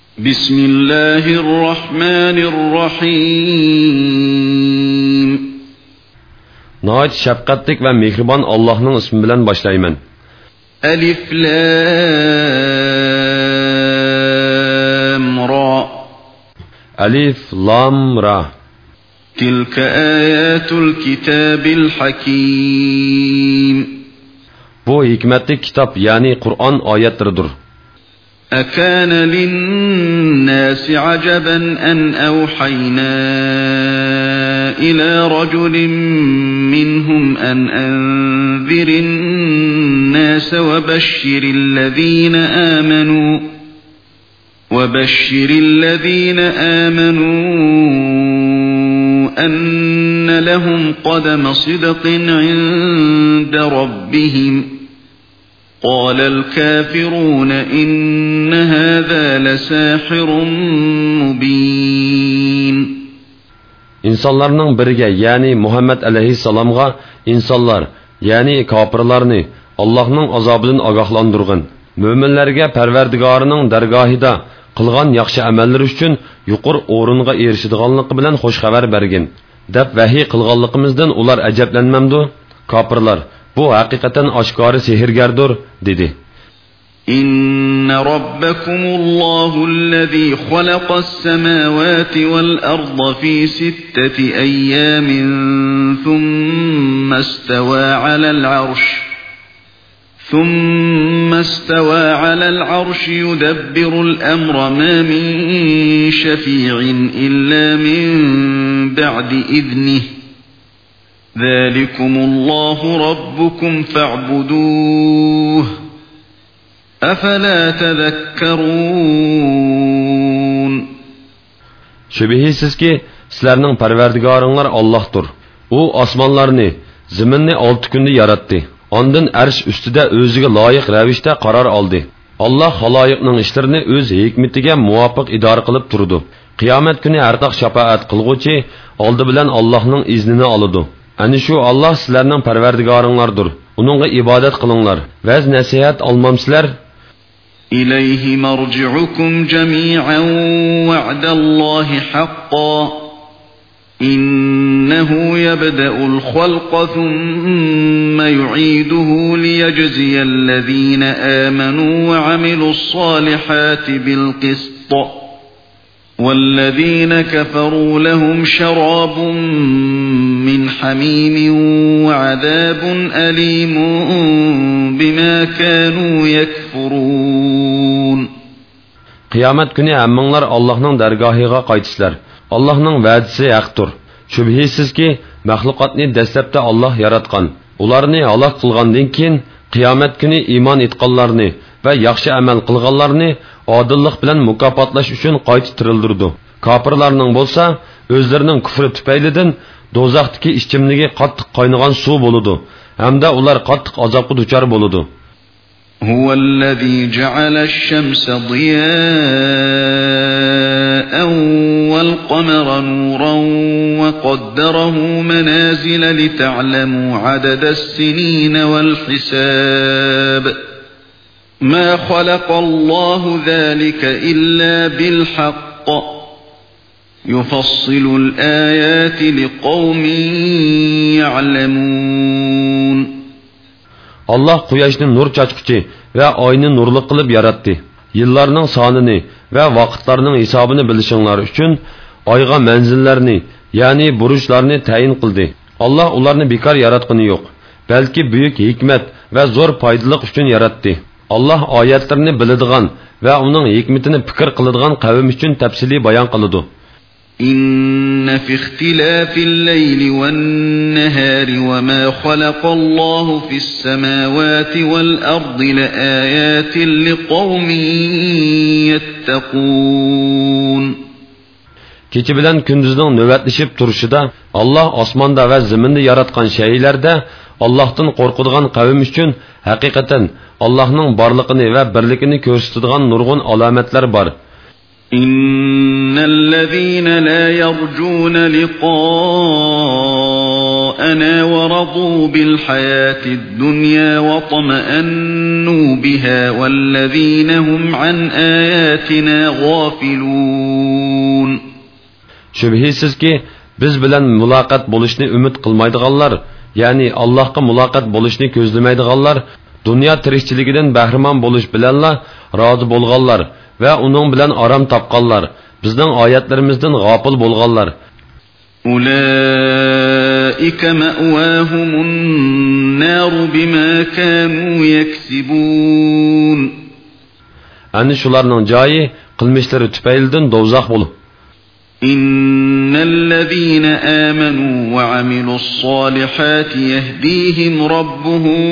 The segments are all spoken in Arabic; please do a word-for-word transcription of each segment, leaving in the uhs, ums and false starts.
Bismillahirrahmanirrahim. Nəhayət şəfqətlik və mehriban Allah'ın ismi bilan başlayman. Alif Lam Ra. Alif Lam Ra. Tilka ayatul kitabil hakim. Bu hikmetli kitap yani Kur'an ayetleridir. أكان للناس عجبا أن أوحينا إلى رجل منهم أن أنذر الناس وبشر الذين آمنوا وبشر الذين آمنوا أن لهم قدم صدق عند ربهم قال الكافرون إن هذا لساحر مبين. İnsanlarning biriga, ya'ni Muhammad alayhissalomga insonlar, ya'ni kofirlarni Allohning azobidan ogohlantirgin. Mo'minlarga Parvardigorining dargohida qilgan yaxshi amallari uchun yuqur o'ringa erishadiganligi bilan xush xabar bergin. deb vahiy qilganligimizdan ular ajablanmamdi. Kofirlar bu haqiqatan oshkori sehrgardir dedi. إن ربكم الله الذي خلق السماوات والأرض في ستة أيام ثم استوى على العرش ثم استوى على العرش يدبر الأمر ما من شفيع إلا من بعد إذنه ذلكم الله ربكم فاعبدوه أفلا تذكرون. Şübihisiz ki sizlerinin Parvardigarınlar Allah'tır. O osmanlarını, ziminni altı günde yarattı. Ondan arş üstüde özüge layık ravişte karar aldı. Allah halayıqның işlerini öz hikmetiga muvafiq idare qilib turdi. Qiyomat kuni ardaq shafaat qilguvchi oldi bilan Allohning iznini oladi. Ani shu Allah sizlarning Parvardigarınlardır. Uningga ibodat qilinglar. Vaz nasihat olmamsizlar. إليه مرجعكم جميعا وعد الله حقا إنه يبدأ الخلق ثم يعيده ليجزي الذين آمنوا وعملوا الصالحات بالقسط والذين كفروا لهم شراب من حميم وعذاب أليم بما كانوا يكفرون. Qiyomat kuni hammalar Allohning dargohiga qaytishlar. Allohning va'dasi haqdir. Shubhisizki, mahluqotni dastlabda Alloh yaratgan. Ularni halok qilgandan keyin qiyomat kuni iymon etganlarni va yaxshi amal qilganlarni odillik bilan mukofotlash uchun qayta tirildirdi. Kofirlarning bo'lsa, o'zlarining kufri tufaylidan do'zaxdagi ichimligi qattiq qaynagan suv bo'ladi. Hamda ular qattiq azobga duchor bo'ladi. هو الذي جعل الشمس ضياء والقمر نورا وقدره منازل لتعلموا عدد السنين والحساب ما خلق الله ذلك إلا بالحق يفصل الآيات لقوم يعلمون. Allah quyoshni nur chachquchi va oyni nurli qilib yaratdi. Yillarning sonini va vaqtlarning hisobini bilishinglar uchun oyga manzillarni, ya'ni burujlarni tayin qildi. Allah ularni bekor yaratgani yo'q, balki buyuk hikmat va zo'r foydaliq uchun yaratdi. Allah oyatlarini biladigan va uning hikmatini fikr qiladigan qavm uchun tafsiliy bayon qiladi. إن في اختلاف الليل والنهار وما خلق الله في السماوات والأرض لآيات لقوم يتقون. Kechi bilan kunduzning navbatlashib turishida Allah osmonda va zaminda yaratgan shaylarda Allohdan qo'rqadigan qavm uchun haqiqatan Allohning borligini va birligini ko'rsatadigan nurg'un alomatlar bor. إن الذين لا يرجون لقاء لقاءنا ورضوا بالحياة الدنيا واطمأنوا بها والذين هم عن آياتنا غافلون. Şübhisiz ki biz bilan muloqot bo'lishni umid qilmaydiganlar, ya'ni Allohga muloqot bo'lishni ko'zlamaydiganlar, dunyo tirikchiligidan bahramon bo'lish bilanla rozi bo'lganlar va uning bilan orom topganlar, bizning oyatlarimizdan g'ofil bo'lganlar. أولئك مأواهم النار بما كانوا يكسبون. Ani shularning joyi qilmishlari tufaylidan do'zax bo'lib. إن الذين آمنوا وعملوا الصالحات يهديهم ربهم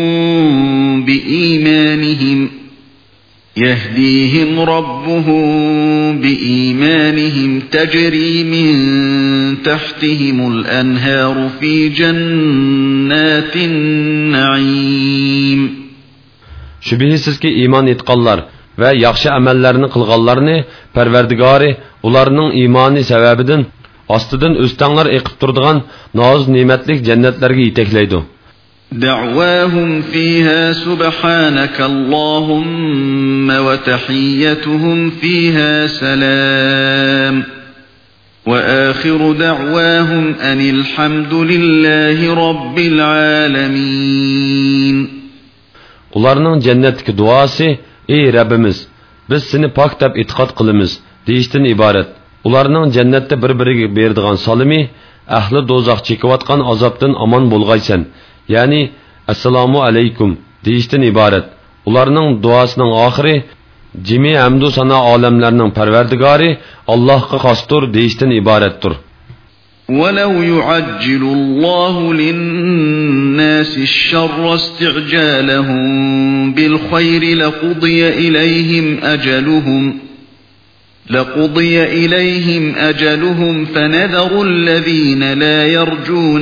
بإيمانهم يهديهم ربهم بإيمانهم تجري من تحتهم الأنهار في جنات النعيم. Şübhisiz ki iman etqanlar ve yaxşı amellerini qılğanlarını Perverdigari ularning imani sebebidan ostidan o'stanlar eqib turadigan noz ne'matlik jannatlarga yetaklaydi. دعواهم فيها سبحانك اللهم وتحيتهم فيها سلام وآخر دعواهم أن الحمد لله رب العالمين. Ularning jannatdagi duosi: "Ey Rabbimiz, biz seni pok deb e'tiqod qilamiz" deyishdan iborat. Ularning jannatda bir-biriga beradigan salimi ahli do'zax chekayotgan azobdan omon bo'lg'aysan, ya'ni assalomu alaykum deyishdan iborat. Ularning duosining oxiri jami hamdu sana olamlarning parvardigori Allohga xosdir deyishdan iboratdir. ولو يعجل الله للناس الشر استعجالهم بالخير لقضي إليهم أجلهم لقضي إليهم أجلهم فنذر الذين لا يرجون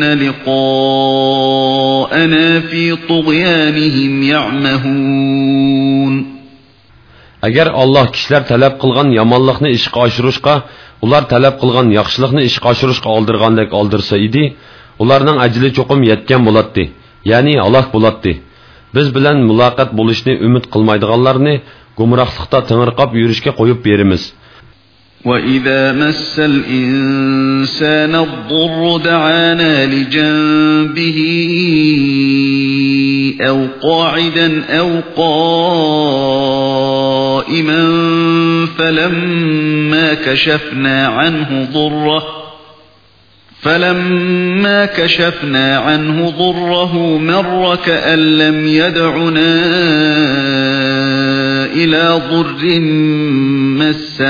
لقاءنا في طغيانهم يعمهون. Agar Alloh kishilar talab qilgan yomonlikni ishga oshirishga, ular talab qilgan yaxshilikni ishga oshirishga oldirgandek oldirsa edi, ularning ajli cho'qim yetgan bo'ladi, ya'ni halok bo'ladi. Biz bilan muloqot bo'lishni umid qilmaydiganlarni gumrohlikda tingirqab yurishga qo'yib beramiz. وَإِذَا مَسَّ الْإِنسَانَ الضُّرُّ دَعَانَا لِجَنبِهِ أَوْ قَاعِدًا أَوْ قَائِمًا فَلَمَّا كَشَفْنَا عَنْهُ ضُرَّهُ فَلَمَّا كَشَفْنَا عَنْهُ ضُرَّهُ مَرَّ كَأَن لَّمْ يَدْعُنَا إِلَى ضُرٍّ مَّسَّهُ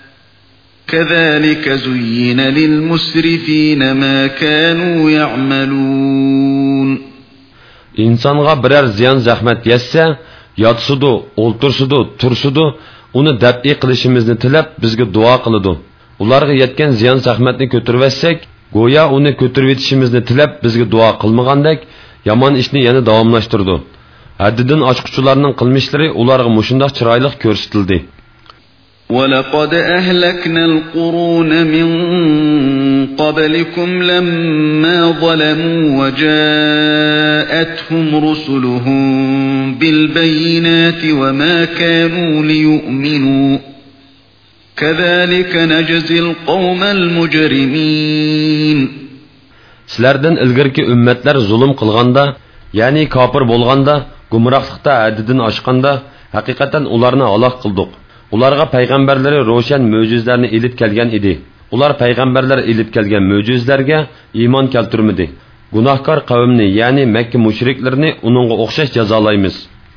كذلك زين للمسرفين ما كانوا يعملون. İnsonga biror ziyon zahmat yetsa, yotsudu, o'ltirsudu, tursudu, uni dab'i qilishimizni tilab bizga duo qiladi. Ularga yetgan ziyon zahmatni ko'tarvatsak, go'yo uni ko'tarib yetishimizni tilab bizga duo qilmagandek, yomon ishni yana davomlashtirdi. Haddidan oshquchilarning qilmishlari ularga mushundoq chiroyli ko'rsatildi. وَلَقَدْ أَهْلَكْنَا الْقُرُونَ مِنْ قَبْلِكُمْ لَمَّا ظَلَمُوا وَجَاءَتْهُمْ رُسُلُهُم بِالْبَيِّنَاتِ وَمَا كَانُوا لِيُؤْمِنُوا كَذَلِكَ نَجْزِي الْقَوْمَ الْمُجْرِمِينَ. Sizlerden ilgirki ümmetler zulüm kılganda, yani kafir bolganda, gumrahlıkta haddidan aşkanda, hakikaten ularını halak kıldık. Ularga payg'ambarlari ro'shan mo'jizlarni elib kelgan edi. Ular payg'ambarlar elib kelgan mo'jizlarga iymon keltirmadi. Gunohkor qavmni, ya'ni Makka mushriklarini uningga o'xshash jazolaymiz.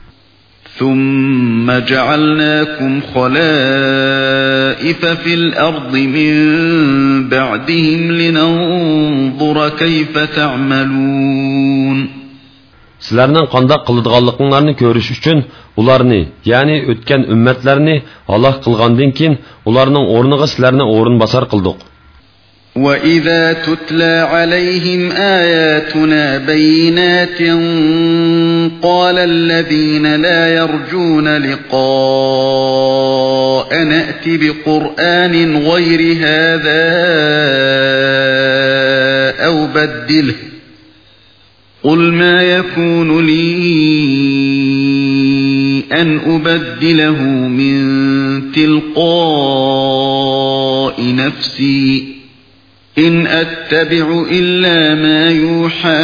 ثُمَّ جَعَلْنَاكُمْ خَلَائِفَ فِي الْأَرْضِ مِنْ بَعْدِهِمْ لِنَنْظُرَ كَيْفَ تَعْمَلُونَ. Sizlarning qanday qiladiganliklarini ko'rish uchun ularni, ya'ni o'tgan ummatlarni halok qilgandan keyin ularning o'rniga sizlarni o'rin bosar qildik. وَإِذَا تُتْلَى عَلَيْهِمْ آيَاتُنَا بَيِّنَاتٍ قَالَ الَّذِينَ لَا يَرْجُونَ لِقَاءَنَا ائْتِ بِقُرْآنٍ غَيْرِ هَذَا أَوْ بَدِّلْهُ قل ما يكون لي أن أبدله من تلقاء نفسي إن أتبع إلا ما يوحى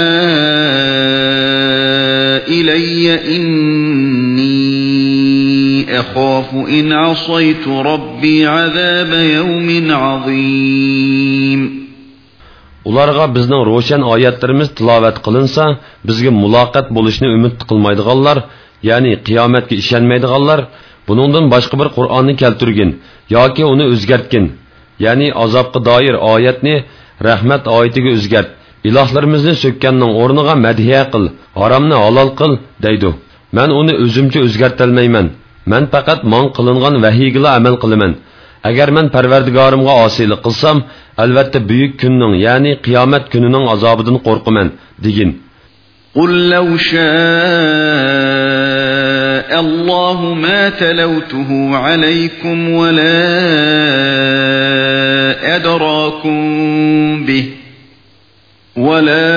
إلي إني أخاف إن عصيت ربي عذاب يوم عظيم. Ularga bizning ro'shan oyatlarimiz tilovat qilinsa, bizga muloqot bo'lishni umid qilmaydiganlar, ya'ni qiyomatga ishonmaydiganlar, buningdan boshqa bir Qur'onni keltirgin yoki uni o'zgartgin, ya'ni azobga doir oyatni rahmat oyatiga o'zgart, ilohlarimizni so'kkanning o'rniga madhiya qil, haromni halol qil deydi. Men uni o'zimcha o'zgartirmayman. Men faqat mon qilingan vahiyga amal qilaman. Agar men Parvardigorimga osiylik qilsam, albatta buyuk kunning, ya'ni qiyomat kunining azobidan qo'rqaman degin. Qul law sha'a Allahu ma talawtuhu alaykum wa la adrakum bih wa la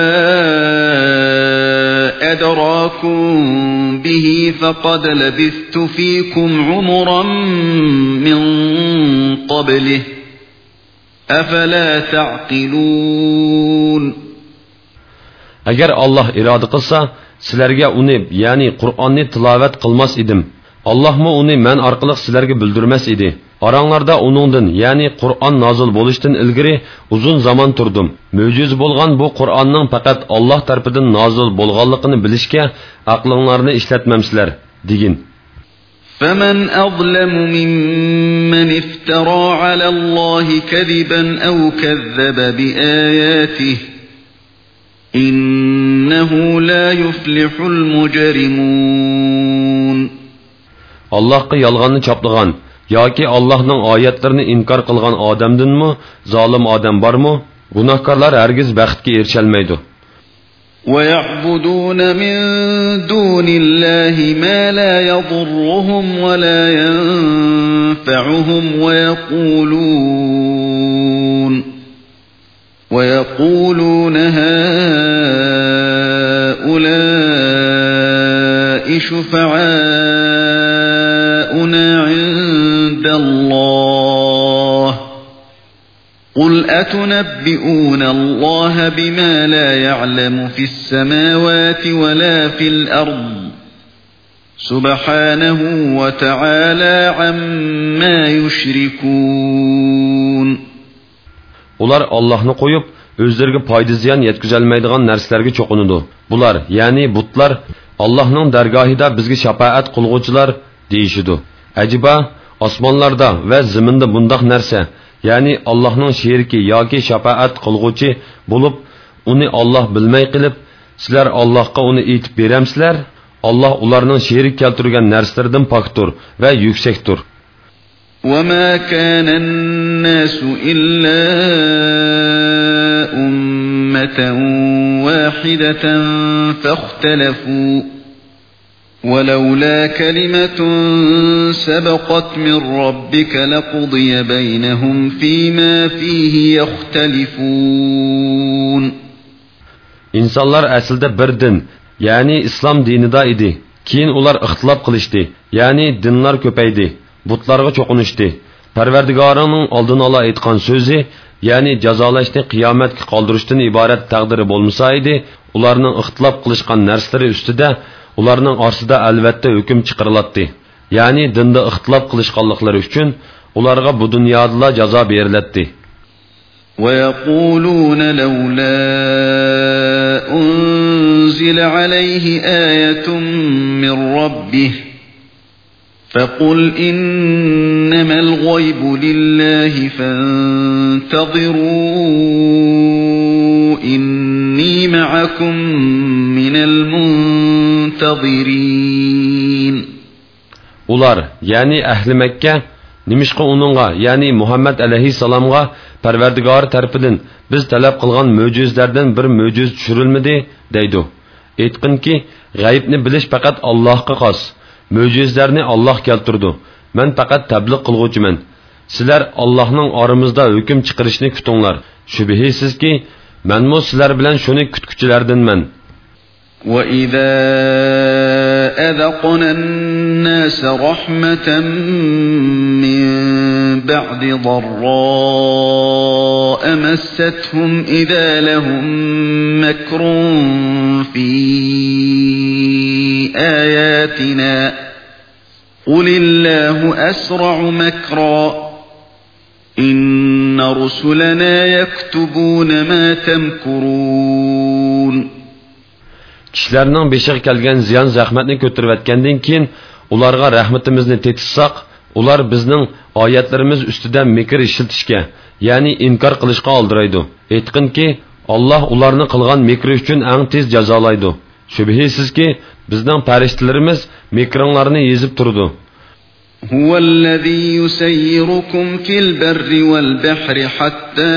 adrakum bihi faqad labistu fikum umran min qablihi afala ta'qilun. Agar Alloh iroda qilsa, sizlarga uni, ya'ni Qur'onni tilovat qilmas edim. Allohmi uni men orqali sizlarga bildirmas edi. Oranglarda uningdan, ya'ni Qur'on nozil bo'lishdan ilgari uzun zaman turdim. Mo'jiz bo'lgan bu Qur'onning faqat Alloh tarafidan nozil bo'lganligini bilishga aqlinglarni ishlatmamsizlar degin. فمن أظلم ممن افترى على الله كذبا أو كذب بآياته إنه لا يفلح المجرمون. Allah'a yalğanını çaplagan yoki Allah'ның ayetlerini inkar qilgan odamdanmi zolim odam bormi? Gunohkorlar hargiz baxtga erisholmaydi. وَيَعْبُدُونَ مِن دُونِ اللَّهِ مَا لَا يَضُرُّهُمْ وَلَا يَنفَعُهُمْ وَيَقُولُونَ وَيَقُولُونَ هَؤُلَاءِ شُفَعَاؤُنَا عِندَ اللَّهِ قُلْ أَتُنَبِّئُونَ اللَّهَ بِمَا لَا يَعْلَمُ فِي السَّمَاوَاتِ وَلَا فِي الْأَرْضِ سُبْحَانَهُ وَتَعَالَى عَمَّا يُشْرِكُونَ. Ular Allah'ını koyup özlerine payda ziyan yetküzelmeydiğen nerslerge çokunudu. Bular, yani butlar Allah'ның dergahida bizge şapaat kılgıçılar deyişidu. Acaba osmonlarda ve ziminde bundak nerse, yani Allah'ның şeriki yoki şapaat kılgıçı bulup, onu Allah bilmey qilib, sizler Allah'a onu etip beremsizler, Allah ularning şerik keltirgan nerslerden paktur ve yüksektur. وَمَا كَانَ النَّاسُ إِلَّا أُمَّةً وَاحِدَةً فَاخْتَلَفُوا وَلَوْلَا كَلِمَةٌ سَبَقَتْ مِنْ رَبِّكَ لَقُضِيَ بَيْنَهُمْ فِيمَا فِيهِ يَخْتَلِفُونَ. İnsanlar aslida bir din, yani İslam dinida idi. Keyin ular ixtilof qilishdi, yani dinlar köpeydi. Butlarga çoqunishdi. Parvardigorining oldin ola aytgan so'zi, ya'ni jazolashni qiyomatga qoldirishdan iborat taqdiri bo'lmasa edi, ularning ixtilof qilishgan narsalari ustida ularning orasida albatta hukm chiqarilatdi. Ya'ni dinda ixtilof qilishganliklari uchun ularga bu dunyoda jazo berilatdi. وَيَقُولُونَ لَوْلَا أُنْزِلَ عَلَيْهِ آيَةٌ مِّن رَّبِّهِ فَقُلْ إِنَّمَا الْغَيْبُ لِلَّهِ فَانْتَظِرُوا إِنِّي مَعَكُمْ مِنَ الْمُنْتَظِرِينَ. Ular, yani ahli Mekke, nimishqa uningga, yani Muhammad alayhissalomga Parvardigor tarafidan biz talab qilgan mo'jizlardan bir mo'jiz tushirilmadi deydi. Aytqinki, g'aybni bilish faqat Allohga xos. Mo'jizlarni Alloh keltirdi. Men faqat tabliq qilguvchiman. Sizlar Allohning oramizda hukm chiqarishni kutinglar. Shubhisizki, menmo sizlar bilan shuni kutguchilardanman. وَإِذَا أَذَقْنَا النَّاسَ رَحْمَةً مِّن بَعْدِ ضَرَّاءَ مَسَّتْهُمْ إِذَا لَهُم مَّكْرٌ فِي آيَاتِنَا قُلِ اللَّهُ أَسْرَعُ مَكْرًا إِنَّ رُسُلَنَا يَكْتُبُونَ مَا تَمْكُرُونَ. Kişilərinin beşiği kelgen ziyan zahmetini götürüp etkendiğin keyin ularga rahmetimizni tetişsaq, ular bizning oyatlarimiz üstüden mekir işiltishga, yani inkar qilishga aldıraydı. Aytqinki, Allah ularni qilgan mekri uchun eng tez jazolaydi. Shubhisizki, bizning farishtalarimiz mekringlarni yezib turdi. هو الذي يسيركم في البر والبحر حتى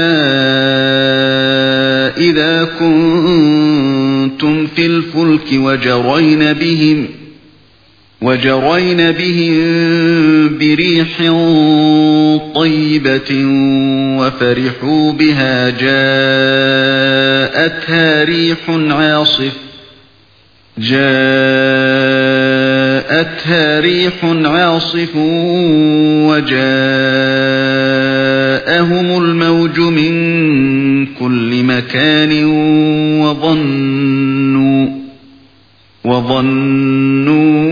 إذا كنتم في الفلك وجرين بهم وجرين بهم بريح طيبة وفرحوا بها جاءتها ريح عاصف جاءتها ريح عاصف وجاءهم الموج من كل مكان وظنوا وظنوا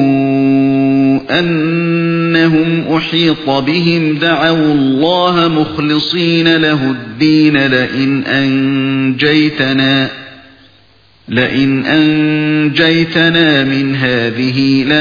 أنهم أحيط بهم دعوا الله مخلصين له الدين لئن أنجيتنا لئن أنجيتنا من هذه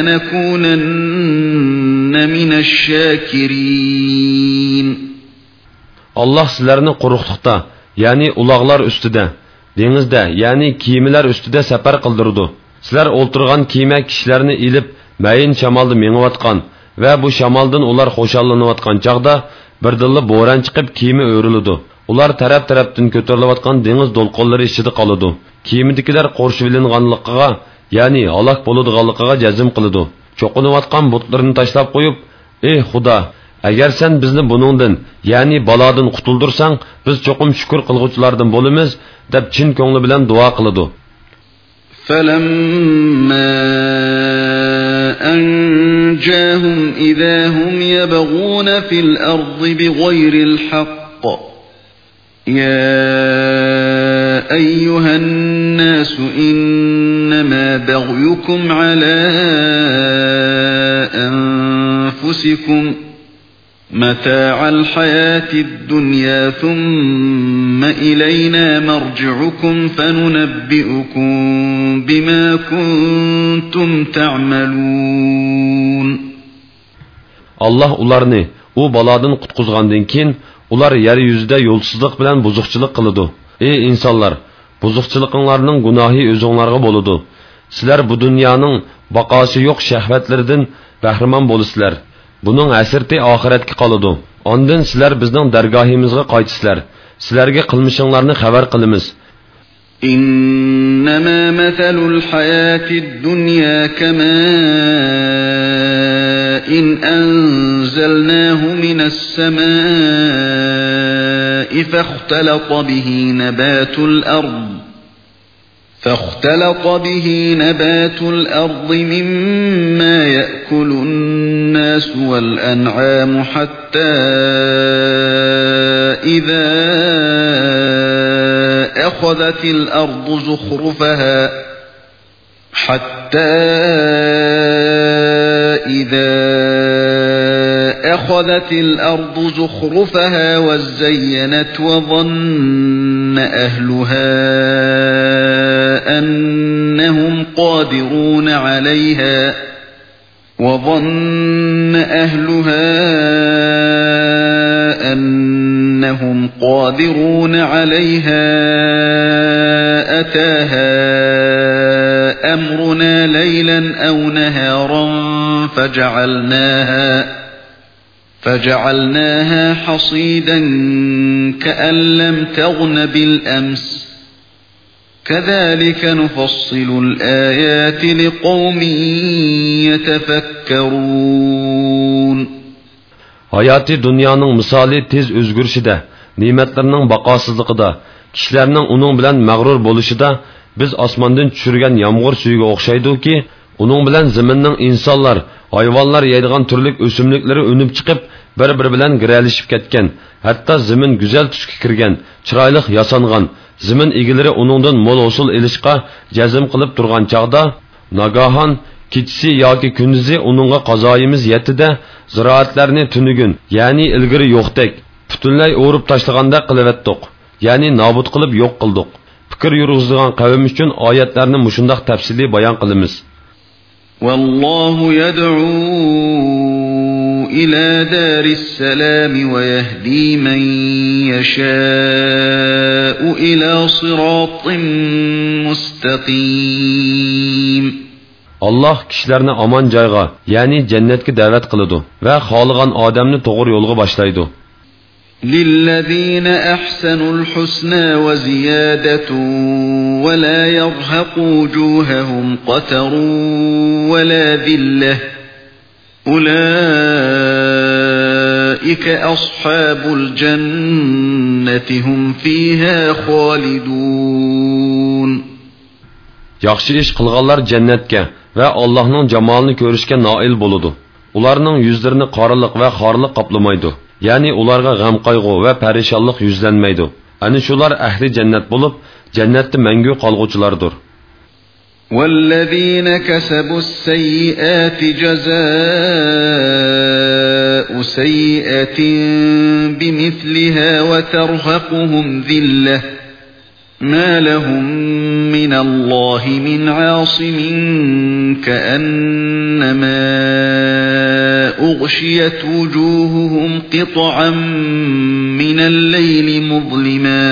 لنكونن من الشاكرين. Allah sizlerini quruqlıqda, yani ulaqlar üstüde, denizde, yani kiyimiler üstüde sefer kıldırdı. Sizler olturgan kiyime kişilerini ilip, mayin şamaldı meňivatqan ve bu şamaldan ular hoşallanyvatqan çağda birdilli boran çıkıp kiyimi öğrülüdü. Ular tarap-tarapdan kötürülüvatqan deniz dolqonlari içinde qalıdı. Kiyimidikiler qorşuvilinganlıqıga, yani halak boludiganlıqıga jazm qılıdı. Çoqunuvatqan butlarini taşlap qoyup, "Ey Xudo, agar sen bizni buningdan, yani baladan qutuldursan, biz çoqum shukr qilguvchilardan bo'lamiz" deb chin ko'ngli bilan duo qiladi. فَلَمَّا أَنْجَاهُمْ إِذَا هُمْ يَبْغُونَ فِي الْأَرْضِ بِغَيْرِ الْحَقِّ يَا أَيُّهَا النَّاسُ إِنَّمَا بَغْيُكُمْ عَلَى أَنفُسِكُمْ مَتَاعَ الْحَيَاةِ الدُّنْيَا ثُمَّ إِلَيْنَا مَرْجِعُكُمْ فَنُنَبِّئُكُمْ بِمَا كُنْتُمْ تَعْمَلُونَ. Allah ularni u baladan qutquzgandan keyin ular yer yüzüde yolsuzluk bilen buzuqchilik qiladi. Ey insonlar, buzuqchilikinglarning gunohi o'zinglarga bo'ladi. Sizlar bu dunyoning baqosi yo'q shahvatlaridan bahramon bo'lisizlar. Buning asirti oxiratga qoladi. Ondan sizlar bizning dargohimizga qaytisizlar. Sizlarga qilmishinglarni xabar qilamiz. إنما مثل الحياة الدنيا كماء إن أنزلناه من السماء فاختلط به نبات الأرض فاختلط به نبات الأرض مما يأكل الناس والأنعام حتى إذا أخذت الأرض زخرفها حتى إذا أخذت الأرض زخرفها وزينت وظن أهلها أنهم قادرون عليها وظن أهلها أنهم قادرون عليها أتاها أمرنا ليلا أو نهارا فجعلناها فجعلناها حصيدا كأن لم تغن بالأمس كذلك نفصل الآيات لقوم يتفكرون. Hayati dünyanın misali tez özgürüşüde, nimetlerinin bakasızlıkıda, kişilerinin onun bilen mağrur buluşuda, biz osmondan tushirgan yomg'ir suyiga o'xshaydi-ki, uning bilan zaminning insonlar, hayvonlar yeydigan turli o'simliklari unib chiqib, bir-biri bilan giralishib ketgan. Hatto zamin go'zal tusga kirgan, chiroyli yasangan, zamin egilari uningdan mo'l hosil elishqa jazm qilib turgan chaqda, nagahan kechisi yoki kunduzi uningga qazoyimiz yetdi-da, ziroatlarni tunugun, ya'ni ilgari yo'qdek, butunlay o'rib tashlaganda qilivetdik, ya'ni nobud qilib yo'q qildik. Fikr yurg'izgan qavm uchun oyatlarni mushundaq tafsiliy bayon qilamiz. Vallohu yad'u ila daris salam va yahdi man yasha'u ila siratin mustaqim. Allah kishilarni aman joyga, ya'ni jannatga da'vat qiladi va xohlagan odamni to'g'ri yo'lga boshlaydi. للذين أحسنوا الحسنى وزيادة ولا يرهق وجوههم قتر ولا ذلة أولئك أصحاب الجنة هم فيها خالدون. Yaxshi ish qilganlar jannatga va Allohning jamolini ko'rishga noil bo'ladi. Ularning yuzlarini qoraliq va xorliq qoplamaydi. Yani ularga g'am qayg'u va parishonlik yuzlanmaydi. Ani shular ahli jannat bo'lib, jannatda mangu qolg'uvchilardir. وَالَّذِينَ كَسَبُوا السَّيِّئَاتِ جَزَاءُ سَيِّئَةٍ بِمِثْلِهَا وَتَرْهَقُهُمْ ذِلَّةٌ مَا لَهُم مِّنَ اللَّهِ مِنْ عَاصِمٍ كَأَنَّمَا أغشيت وجوههم قطعا من الليل مظلما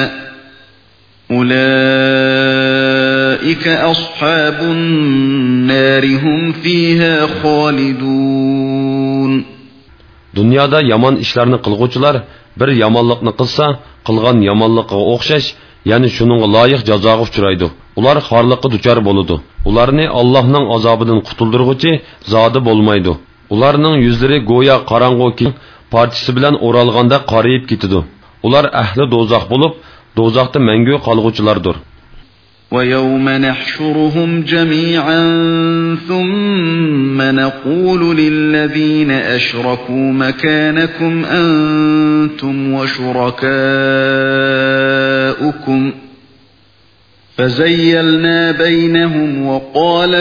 أولئك أصحاب النار هم فيها خالدون. Dünyada yaman işlerini qılğuçular bir yamanlıqni qılsa, qılğan yamanlıqqa o'xshash, yani shuningga loyiq jazoga uchraydi. Ular xorliqqa duchor bo'ladi. Ularni Allohning azobidan qutuldirguchi zodi bo'lmaydi. Ularning yuzlari go'yo qorong'u parchasi bilan o'ralganda qorayib ketadi. Ular ahli do'zax bo'lib, do'zaxda mangu qolg'uvchilardir. وَيَوْمَ نَحْشُرُهُمْ جَمِيعًا ثُمَّ نَقُولُ لِلَّذِينَ أَشْرَكُوا مَكَانَكُمْ أَنْتُمْ وَشُرَكَاؤُكُمْ فَزَيَّلْنَا بَيْنَهُمْ وَقَالَ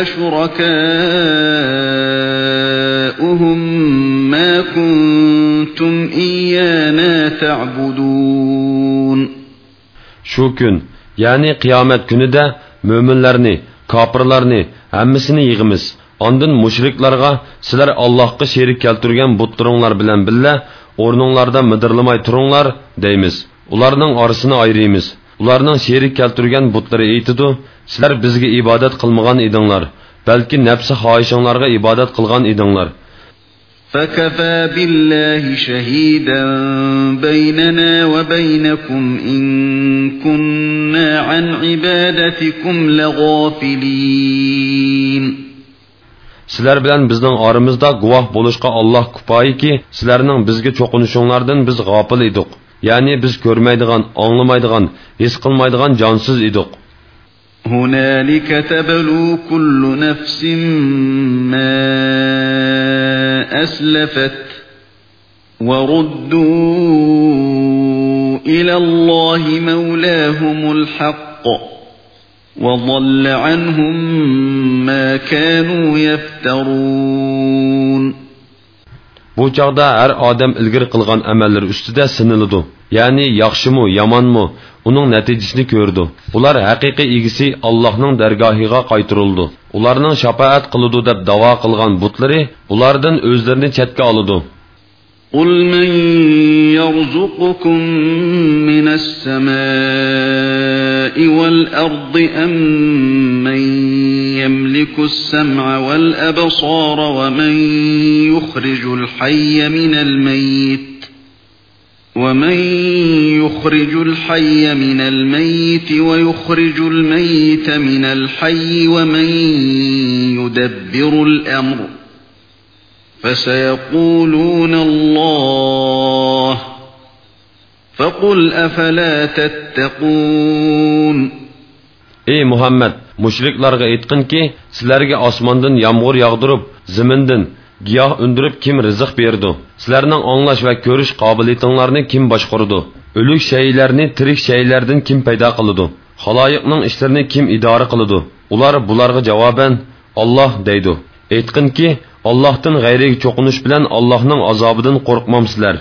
شُرَكَاؤُهُمْ مَا كُنْتُمْ إِيَّانَا تَعْبُدُونَ. Şu gün, yani kıyamet günüde müminlerini, kapırlarını, hemmisini yığımız. Ondan müşriklarga, sizler Allah'a şerik keltirgen butlarınlar bilen bille, ornunlarda mıdırlamay turunlar, deymiz. Ularının arasını ayrıyımız. Ularning sherik keltirgan butlari aytidi, sizlar bizga ibodat qilmagan edinglar, balki nafsi xohishinglarga ibodat qilgan edinglar. فَكَفَى بِاللَّهِ شَهِيدًا بَيْنَنَا وَبَيْنَكُمْ إِن كُنَّا عَنْ عِبَادَتِكُمْ لَغَافِلِينَ. Sizlar bilan bizning oramizda guvoh bo'lishga Alloh kifoyiki, sizlarning bizga cho'qinishinglardan biz g'ofil edik. Yani biz görmeydiğen, anlamaydiğen, his kılmaydiğen cansız idik. هُنَالِكَ تَبْلُو كُلُّ نَفْسٍ مَا أَسْلَفَتْ وَرُدُّوا إِلَى اللَّهِ مَوْلَاهُمُ الْحَقِّ وَضَلَّ عَنْهُمْ مَا كَانُوا يَفْتَرُونَ. Bu çağda her adam ilgiri kılgan emelleri üstüde sınılıdı. Yani yaxşımı, yamanmı, onun neticesini gördü. Ular haqiqiy egisi Allah'ның dergahıga qaytırıldı. Ularning şafaat kılıdı deb dava kılgan butları, ulardan özlerini çetke alıdı. قُلْ مَنْ يَرْزُقُكُمْ مِنَ السَّمَاءِ وَالْأَرْضِ أَمْ مَنْ يَمْلِكُ السَّمْعَ وَالْأَبْصَارَ وَمَنْ يُخْرِجُ الْحَيَّ مِنَ الْمَيِّتِ وَمَنْ يُخْرِجُ الْحَيَّ مِنَ الْمَيِّتِ وَيُخْرِجُ الْمَيِّتَ مِنَ الْحَيِّ وَمَنْ يُدَبِّرُ الْأَمْرَ فَسَيَقُولُونَ اللَّهُ فَقُلْ أَفَلَا تَتَّقُونَ. Ey Muhammad, mushriklarga aytqinki, sizlarga osmondan yomg'ir yog'dirib, zamindan giyoh undirib kim rizq berdi? Sizlarning anglash va ko'rish qobiliyatinglarni kim boshqardi? O'lik shaylarni tirik shaylardan kim paydo qildi? Xaloyiqning ishlarini kim idora qildi? Ular bularga javoban Alloh deydi. Aytqinki, Allohdan g'ayriga cho'qinish bilan Allohning azobidan qo'rqmamsizlar.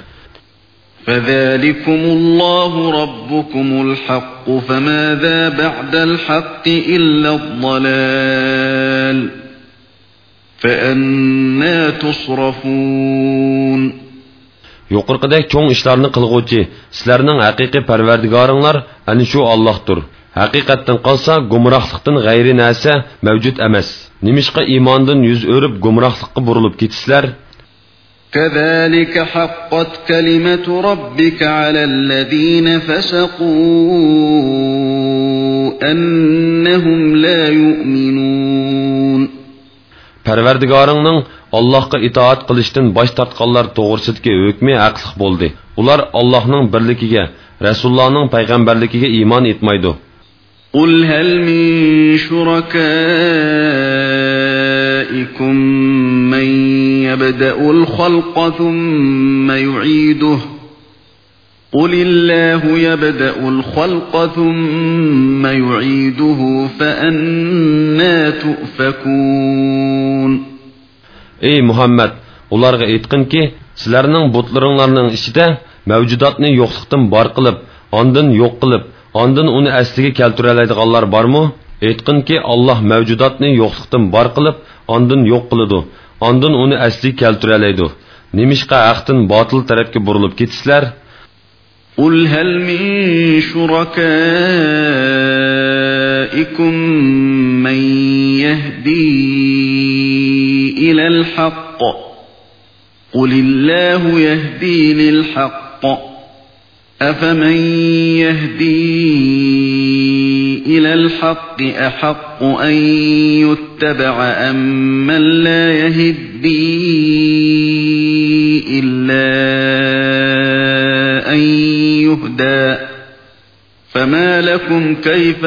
فذلكم الله ربكم الحق فماذا بعد الحق إلا الضلال فأنا تصرفون. Yuqorqidek cho'ng ishlarni qilguvchi sizlarning haqiqiy parvardigoringlar ana shu Allohdir. Haqiqatdan qolsa gumrohlikdan g'ayri narsa mavjud emas. Nimishqa iymondan yuz o'rib gumrohlikqa burilib ketisizlar? كذلك حقت كلمة ربك على الذين فسقوا أنهم لا يؤمنون. Parvardigoringning Allohga itoat qilishdan bosh tortganlar to'g'risidagi hukmi haqliq bo'ldi. Ular Allohning birligiga, Rasulullohning payg'ambarligiga iymon etmaydi. قل هل من شركائكم من يبدأ الخلق ثم يعيده قل الله يبدأ الخلق ثم يعيده فأنا تؤفكون. Ey Muhammad, ularga aytqinki, sizlarning butlaringlarning ichida mavjudotni yo'qlikdan bor qilib, ondan yo'q qilib, ondan uni asliga keltira oladiganlar bormi? Aytqinki, Alloh mavjudotni yo'qlikdan bor qilib, ondan yo'q qiladi, ondan uni asliga keltira oladi. Nimishqa haqdan botil tarafga burilib ketisizlar? قل هل من شركائكم من يهدي إلى الحق قل الله يهدي للحق أفمن يهدي إلى الحق أحق أن يتبع أم من لا يهدي إلا أن يهدى فما لكم كيف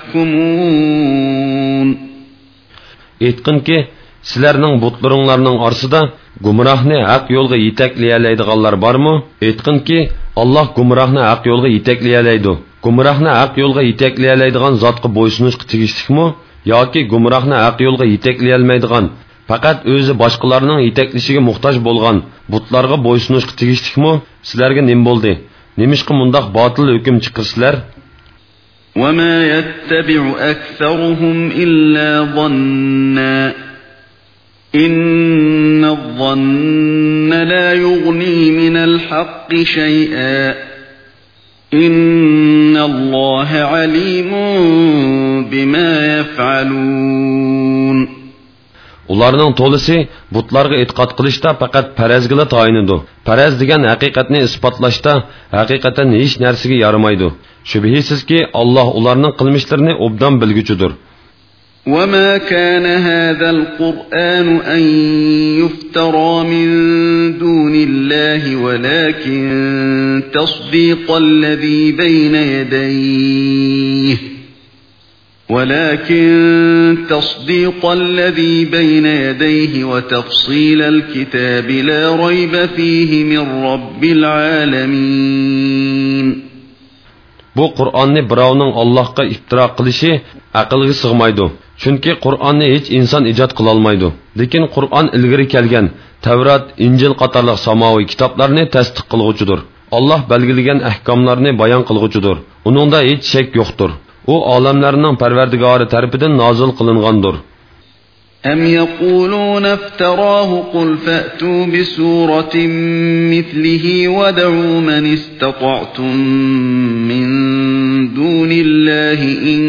تحكمون. Aytqinki, sizlarning butlaringlarning orasida gumrohni haq yo'lga yetaklayoladiganlar bormi? Aytqinki, Alloh gumrohni haq yo'lga yetaklayoladi. Gumrohni haq yo'lga yetaklayoladigan zotga bo'ysunishga tegishlikmi yoki gumrohni haq yo'lga yetaklay olmaydigan, faqat o'zi boshqalarning yetaklishiga muhtoj bo'lgan butlarga bo'ysunishga tegishlikmi? Sizlarga nim bo'ldi? Nimishqa mundoq botil hukm chiqarsizlar? وما يتبع أكثرهم إلا ظنّا إن الظن لا يغني من الحق شيئا إن الله عليم بما يفعلون. Ularning to'lisi butlarga e'tiqod qilishda faqat farazgila tayinidi. Faraz degan haqiqatni isbotlashda haqiqatan hech narsaga yaramaydi. Shubhisizki Alloh ularning qilmishlarini obdan bilguchidir. وما كان هذا القرآن أن يفترى من دون الله ولكن تصديق الذي بين يديه ولكن تصديق الذي بين يديه وتفصيل الكتاب لا ريب فيه من رب العالمين. Bu Qur'onni birovning Allohga iftiro qilishi aqlga sig'maydi. Chunki Qur'onni hech inson ijod qila olmaydi. Lekin Qur'on ilgari kelgan Tavrat, Injil qatorliq samoviy kitoblarni tasdiq qilguvchidir. Alloh belgilagan ahkomlarni bayon qilguvchidir. Uningda hech shak yo'qdir. U olamlarning Parvardigori tarafidan nozil qilingandir. أم يقولون افتراه قل فأتوا بسورة مثله ودعوا من استطعتم من دون الله إن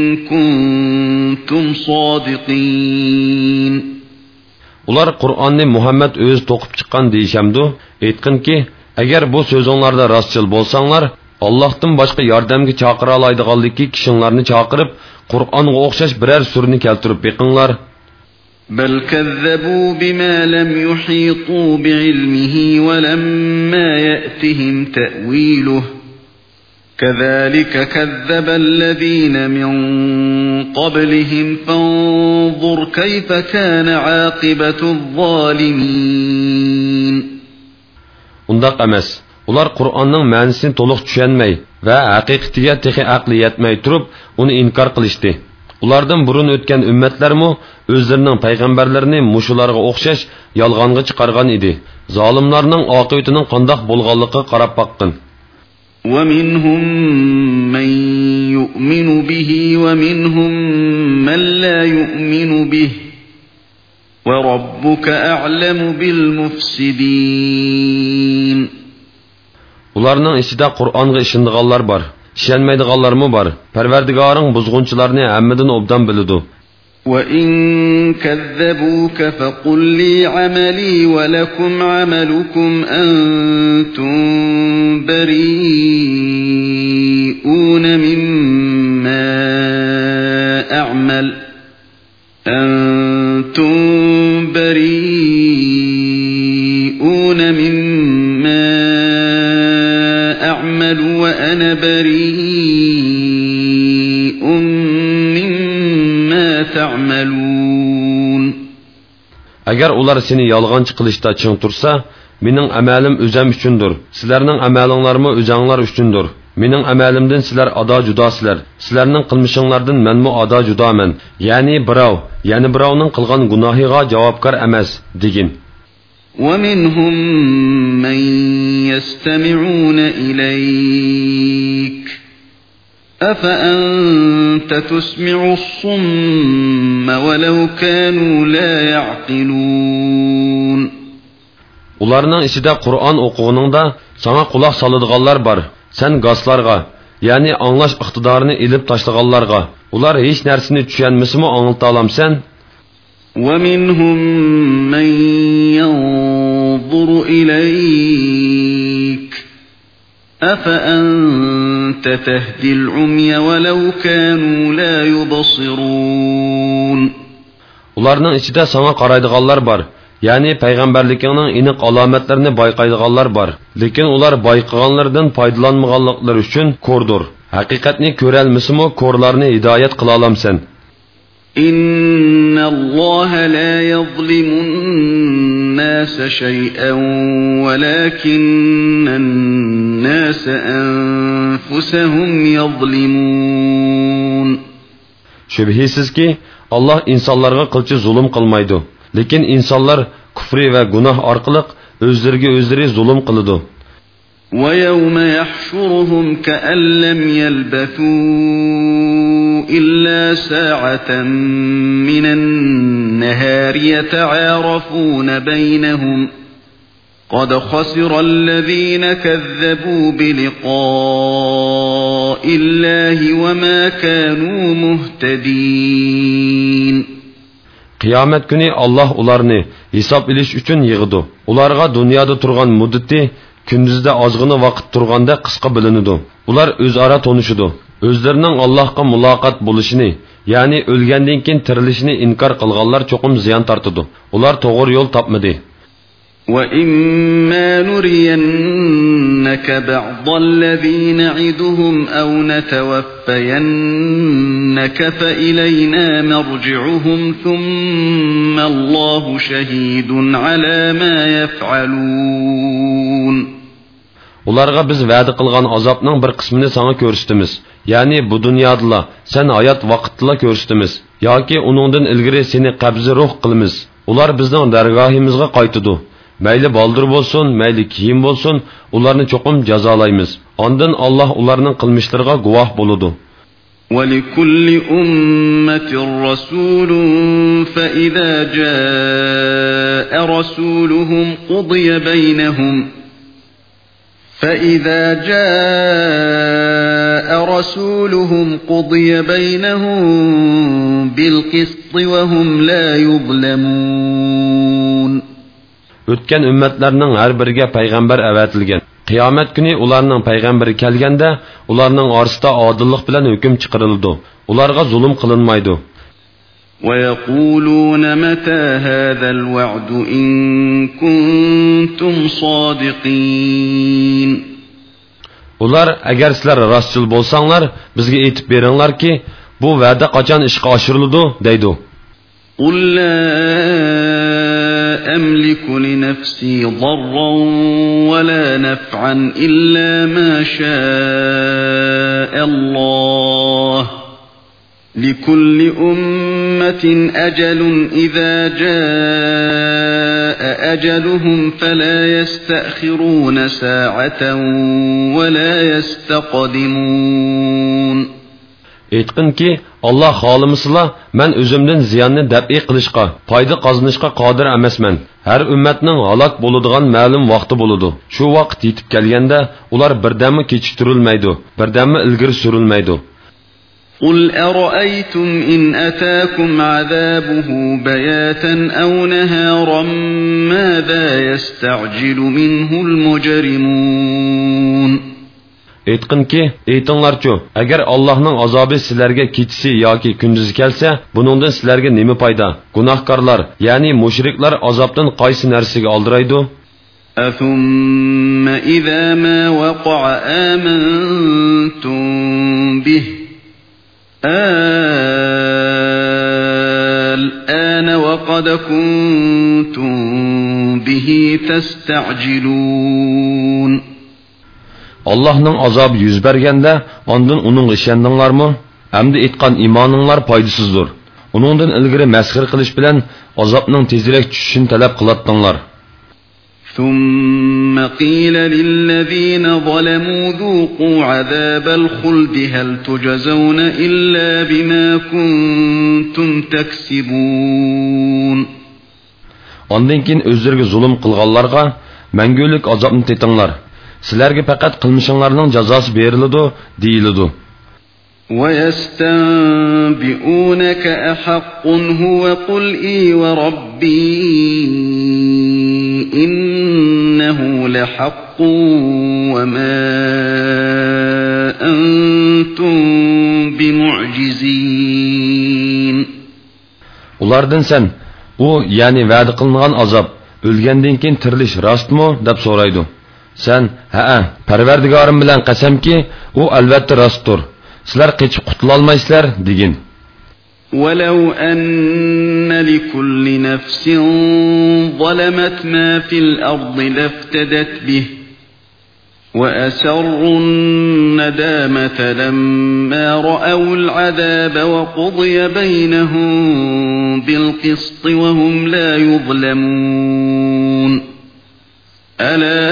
كنتم صادقين. Ular Qur'onni Muhammad o'zi to'qib chiqqan deyishamdi. Aytqinki, agar bu so'zinglarda rostchil bo'lsanglar, Allohdan boshqa yordamga chaqira oladiganligi kishinglarni chaqirib, Qur'onga o'xshash biror surni keltirib beqinglar. بل كذبوا بما لم يحيطوا بعلمه ولما يأتهم تأويله كذلك كذب الذين من قبلهم فانظر كيف كان عاقبة الظالمين. Undaq emas. Ular Qur'onning ma'nosini to'liq tushunmay va haqiqatiga texi aqli yetmay turib, uni inkor qilishdi. Ulardan burun o'tgan ummatlarmi o'zlarining payg'ambarlarini mushularga o'xshash yolg'onga chiqargan edi. Zolimlarning oqibatining qandoq bo'lganligiga qarab baqqin. وَمِنْهُمْ مَنْ يُؤْمِنُ بِهِ وَمِنْهُمْ مَنْ لَا يُؤْمِنُ بِهِ وَرَبُّكَ أَعْلَمُ بِالْمُفْسِدِينَ. Ularning ichida Qur'onga ishonganlar bor, ishonmaydiganlarmi bor. Parvardigoring buzg'unchilarni hammadan obdan biladi. وَإِن كَذَّبُوكَ فَقُل لِّي عَمَلِي وَلَكُمْ عَمَلُكُمْ أَنتُم بَرِيئُونَ مِمَّا أَعْمَلُ أَنتُم بَرِيئُونَ مِمَّا أَعْمَلُ وَأَنَا بَرِيءٌ ta'malun. Agar ular seni yolg'onchi qilishda ching tursa, mening amalim o'zim uchundir. Sizlarning amalinglarmi o'zinglar uchundir. Mening amalimdan sizlar ado judosizlar. Sizlarning qilmishinglardan menmi ado judoman. Ya'ni birov, ya'ni birovning qilgan gunohiga javobgar emas degin. وَمِنْهُمْ مَنْ يَسْتَمِعُونَ إِلَيْكَ أَفَأَنْتَ تُسْمِعُ الصُّمَّ وَلَوْ كَانُوا لَا يَعْقِلُونَ. Ularning ichida Qur'on o'qig'iningda sana quloq soladiganlar bor. Sen goslarga, ya'ni anglash iqtidorini ilib tashlaganlarga, ular hech narsani tushunmasimi anglata olamsan? وَمِنْهُمْ مَنْ يَنْظُرُ إِلَيْكَ أَفَأَنْتَ تَهْدِي الْعُمْيَ وَلَوْ كَانُوا لَا يُبْصِرُونَ. Ularning ichida sana qaraydiganlar bor. Ya'ni payg'ambarlikning aniq alomatlarini bayqaydiganlar bor. Lekin ular bayqaganlardan foydalanmaganliklari uchun ko'rdir. Haqiqatni ko'ralmasimi ko'rlarni hidoyat qila olamsan. İnnalloha la yuzlimun nasa shay'an walakinnan nasa anfusahum yuzlimun. Şübhisizki Allah insonlarga qilchi zulm qilmaydi. Lekin insonlar kufri va gunoh orqali o'zlariga o'zlari zulm qiladi. وَيَوْمَ يَحْشُرُهُمْ كَأَن لَّمْ يَلْبَثُوا إِلَّا سَاعَةً مِّنَ النَّهَارِ يَتَعَارَفُونَ بَيْنَهُمْ قَدْ خَسِرَ الَّذِينَ كَذَّبُوا بِلِقَاءِ اللَّهِ وَمَا كَانُوا مُهْتَدِينَ. Qiyomat kuni Allah ularni hisob ilish uchun yig'idi. Ularga dunyoda turgan muddati kunduzda ozg'ina vaqt turganda qisqa bilinadi. Ular o'zaro tonishidi. O'zlarining Allohga muloqot bo'lishini, ya'ni o'lgandan keyin tirilishini inkor qilganlar cho'qim ziyon tortadi. Ular to'g'ri yo'l topmadi. وَإِمَّا نُرِيَنَّكَ بَعْضَ الَّذِي نَعِدُهُمْ أَوْ نَتَوَفَّيَنَّكَ فَإِلَيْنَا مَرْجِعُهُمْ ثُمَّ اللَّهُ شَهِيدٌ عَلَى مَا يَفْعَلُونَ. Ularga biz va'da qilgan azobning bir qismini sana ko'rsatamiz. Ya'ni bu dunyodala sen hayot vaqtida ko'rsatamiz yoki uningdan ilgari seni qabzi ruh qilamiz. Ular bizning dargohimizga qaytadi. Mayli baldır bolsun, mayli kiyim bolsun, ularni cho'qim jazolaymiz. Ondan Allah ularning qilmishlariga guvoh bo'ladi. وَلِكُلِّ أُمَّةٍ رَسُولٌ فَإِذَا جَاءَ رَسُولُهُمْ قُضِيَ بَيْنَهُمْ فَإِذَا جَاءَ رَسُولُهُمْ قُضِيَ بَيْنَهُمْ بِالْقِسْطِ وَهُمْ لَا يُظْلَمُونَ. O'tgan ummatlarning har biriga payg'ambar avatilgan. Qiyomat kuni ularning payg'ambari kelganda, ularning orasida odillik bilan hukm chiqariladi. Ularga zulm qilinmaydi. وَيَقُولُونَ مَتَى هَذَا الْوَعْدُ إِن كُنتُمْ صَادِقِينَ. Ular agar sizlar rostchil bo'lsanglar, bizga aytib beringlarki, bu va'da qachon ishga oshiriladi deydi. قل لا أملك لنفسي ضرا ولا نفعا إلا ما شاء الله لكل أمة أجل إذا جاء أجلهم فلا يستأخرون ساعة ولا يستقدمون. Aytqinki, Allah xohlamasa, men o'zimdan ziyonni dab'i qilishga, foyda qozonishga qodir emasman. Har ummatning halok bo'ladigan ma'lum vaqti bo'ladi. Shu vaqt yetib kelganda, ular birdammi kechiktirilmaydi, birdammi ilgari surilmaydi. قل أرأيتم إن أتاكم عذابه بياتا أو نهارا ماذا يستعجل منه المجرمون. Aytqinki, aytinglarchu, agar Allohning azobi sizlarga kechisi yoki kunduzi kelsa, buningdan sizlarga nima foyda? Gunohkorlar, ya'ni mushriklar azobdan qaysi narsaga oldiraydi? أثم إذا ما وقع آمنتم به الآن وقد كنتم به تستعجلون. Allah'ның azabı yüz bergende, ondan onun işendinlarmı? Hem de etkan imanınlar paydasızdır. Onundan ilgiri meskir kılıç bilen azabның tezirek düşüşünü talep kılattınlar. ثم قيل للذين ظلموا ذوقوا عذاب الخلد هل تجزون إلا بما كنتم تكسبون. Ondan keyin özlerine zulüm kılganlarga mengülük azabını tetinglar. Sizlarga faqat qilmishinglarning jazosi beriladi, deyiladi. وَيَسْتَنْبِئُونَكَ أَحَقٌّ هُوَ قُلْ إِي وَرَبِّي إِنَّهُ لَحَقٌّ وَمَا أَنْتُمْ بِمُعْجِزِينَ. Ulardan sen, u yani va'da qilingan azab, o'lgandan keyin tirilish rostmi deb so'raydi. Sen, ha, Parvardigorim bilan qasamki, u albatta rostdir. Sizlar qechib qutula olmaysizlar degin. وَلَوْ أَنَّ لِكُلِّ نَفْسٍ ظَلَمَتْ مَا فِي الْأَرْضِ لَافْتَدَتْ بِهِ وَأَسَرُّوا النَّدَامَةَ لَمَّا رَأَوُا الْعَذَابَ وَقُضِيَ بَيْنَهُم بِالْقِسْطِ وَهُمْ لَا يُظْلَمُونَ. ألا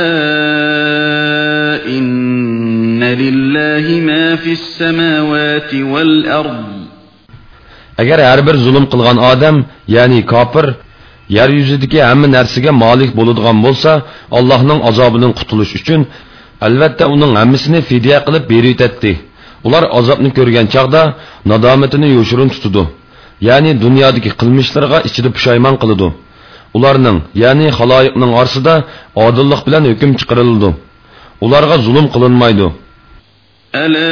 إن لله ما في السماوات والأرض. Agar har bir zulm qilgan odam, ya'ni kofir, yer yuzidagi hamma narsaga malik bo'ladigan bo'lsa, Allohning azobidan qutulish uchun albatta uning hammasini fidya qilib berayotdi. Ular azobni ko'rgan chaqda nadomatini yo'shirin tutadi. Ya'ni dunyodagi qilmishlariga ichida pushaymon qiladi. Ularning, ya'ni xaloyiqning orasida odillik bilan hukm chiqariladi. Ularga zulm qilinmaydi. Ala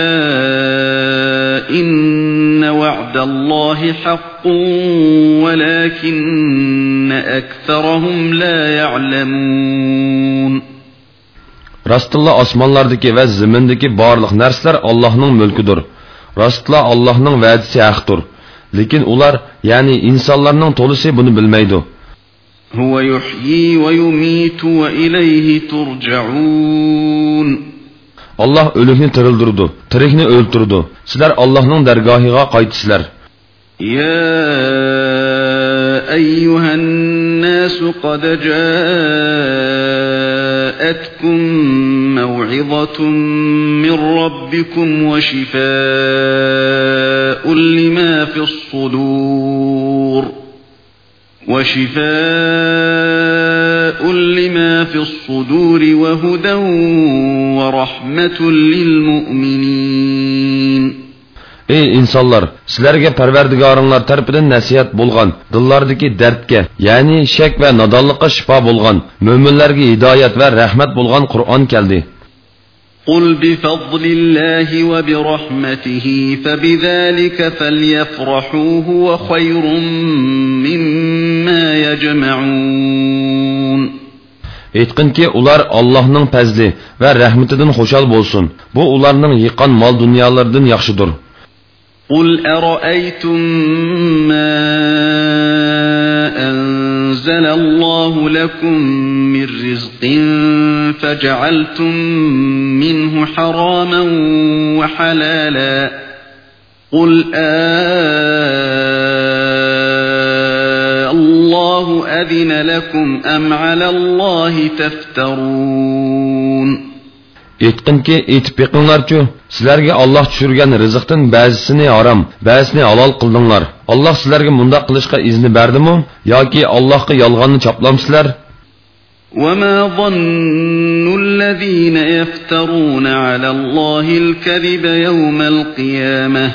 inna va'dallahi haqqun walakinna aktharuhum la ya'lamun. Rastilla osmonlardagi va zimindagi barliq narsalar Allohning mulkidir. Rastilla Allohning va'dasi haqdir. Lekin ular, ya'ni insonlarning to'lisi buni bilmaydi. Huwa yuhyi wa yumitu wa ilayhi turja'un. Allah ölükni tirildirdi, tirikni o'ltirdi. Sizlar Allohning dargohiga qaytisizlar. Ya ayyuhan nas qad ja'atkum maw'izatun min rabbikum wa shifaa'un lima fis sudur. وشفاء لما في الصدور وهدى ورحمة للمؤمنين. Ey insanlar, sizlarga Parvardigoringlar tarafidan nasihat bo'lgan, dillardagi dardga, ya'ni shak va nodonlikqa shifo bo'lgan, mo'minlarga hidoyat va rahmat bo'lgan Qur'on keldi. قل بفضل الله وبرحمته فبذلك فليفرحوا هو خير مما يجمعون. Aytqinki, ular Allohning fazli va rahmatidan xushal bo'lsin. Bu ularning yiqqan mol dunyolardan yaxshidir. قل أرأيتم ما أنزل الله لكم من رزق فجعلتم منه حراما وحلالا قل آه الله أذن لكم أم على الله تفترون Aytqinki, aytib beqinglarchu, sizlarga Alloh tushirgan rizqdan ba'zisini harom, ba'zisini halol qildinglar. Alloh sizlarga bunday qilishga izni berdimi yoki Allohga yolg'onni chaplamsizlar? وما ظن الذين يفترون على الله الكذب يوم القيامة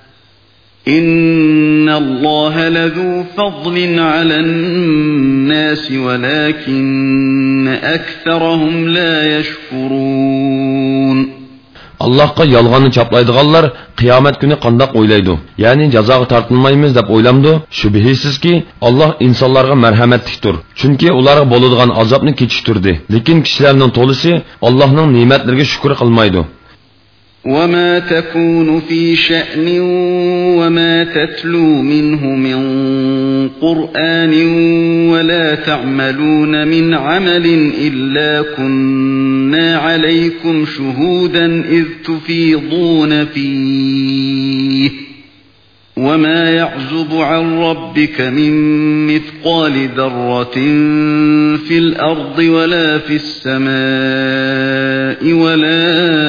إن الله لذو فضل على الناس ولكن أكثرهم لا يشكرون Allohga yolg'onni chaplaydiganlar qiyomat kuni qandoq o'ylaydi? Ya'ni jazoga tortilmaymiz deb o'ylamdi. Shubhisizki, Alloh insonlarga marhamatlikdir. Chunki ularga bo'ladigan azobni kechiktirdi. Lekin kishilarning to'lisi Allohning ne'matlariga shukr qilmaydi. وما تكون في شأن وما تتلو منه من قرآن ولا تعملون من عمل إلا كنا عليكم شهودا إذ تفيضون فيه وما يعزب عن ربك من مثقال ذرة في الأرض ولا في السماء ولا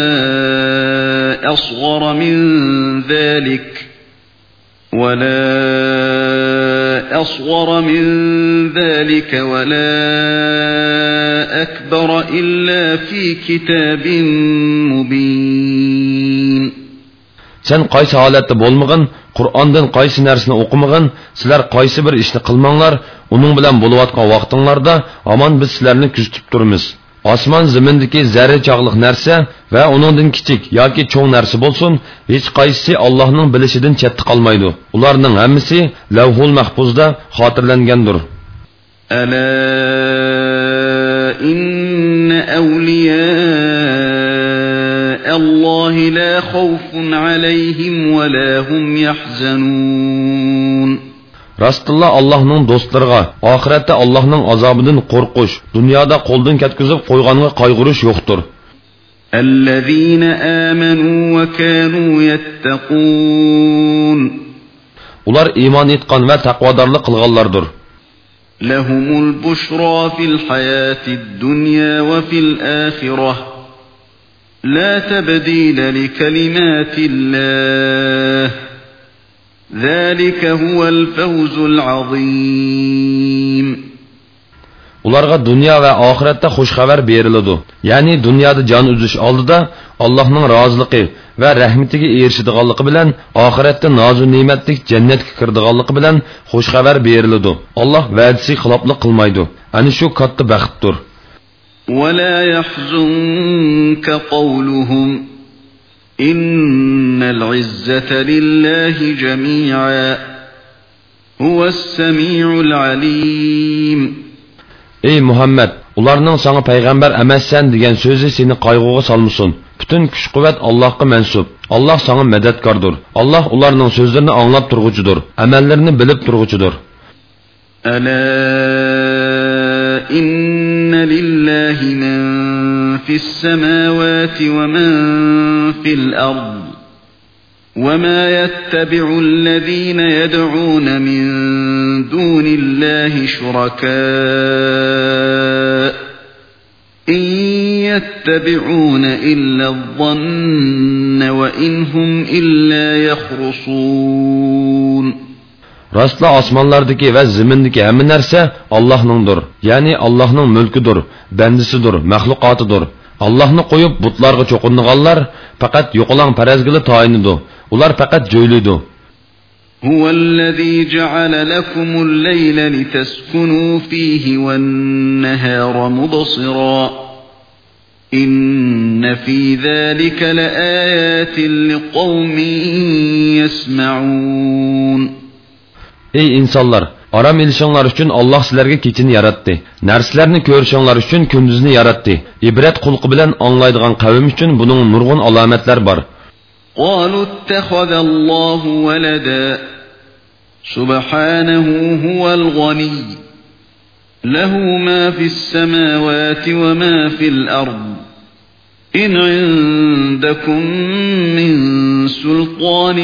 أصغر من ذلك ولا أصغر من ذلك ولا أكبر إلا في كتاب مبين. Sen qaysi holatda bo'lmagan, Qur'ondan qaysi narsani o'qimagan, sizlar qaysi bir ishni qilmanglar, uning bilan bo'layotgan vaqtinglarda hamon biz sizlarni kuzatib turamiz. Osmon zimindagi zarra chog'liq narsa va uningdan kichik yoki cho'ng narsa bo'lsin, hech qaysisi Allohning bilishidan chetda qolmaydi. Ularning hammasi Lavhul Mahfuzda xotirlangandir. Ala inna awliya Allah la khawfun alayhim wa la hum yahzanun. Rastilla Allohning do'stlariga oxiratda Allohning azobidan qo'rqish, dunyoda qo'ldan ketkizib qo'yganga qayg'urish yo'qdir. Allazina amanu va kanu yattaqun. Ular iymon etgan va taqvodorlik qilganlardir. Lahumul bushra fil hayatid dunya va fil akhirah. La tabdila li kalimatillah. ذلك هو الفوز العظيم. Ularga dunyo va oxiratda xush xabar beriladi. Ya'ni dunyoda jon uzish oldida Allohning roziligi va rahmatiga erishadiganligi bilan oxiratda nozu ne'matlik jannatga kiradiganligi bilan xush xabar beriladi. Alloh va'dasi xiloflik qilmaydi. Ana shu katta baxtdir. ولا يحزنك قولهم إن العزة لله جميعا هو السميع العليم. Ey Muhammed, ularning sana payg'ambar emassan degan so'zi seni qayg'uga solmasin. Bütün kuch-quvvat Allohga mansub. Alloh sana madadkordir. Alloh ularning so'zlarini anglab turg'uchidir, amallarini bilib turg'uchidir. Ala inna lillahi man في السماوات ومن في الأرض وما يتبع الذين يدعون من دون الله شركاء إن يتبعون إلا الظن وإن هم إلا يخرصون. Rastla osmonlardagi va zimindagi hamma narsa Allohningdir. Ya'ni Allohning mulkidir, bandisidir, maxluqotidir. Allohni qo'yib butlarga cho'qinganlar faqat yo'qolan farazgili tayinidir. Ular faqat jo'ylaydi. Huvallazi ja'ala lakumul layla litaskunu fihi wan-nahara mubsira. Inna fi zalika laayatin liqaumin yasma'un. Ey insonlar, Aram ilişinglar üçün Allah sizlarga kechini yaratdi. Narsalarni ko'rishinglar üçün kunduzni yaratdi. Ibrat xulqi bilan anglaydigan qavm üçün buning nurg'un alomatlar bor. قالوا اتخذ الله ولدا سبحانه هو الغني له ما في السماوات وما في الأرض إن عندكم من سلطان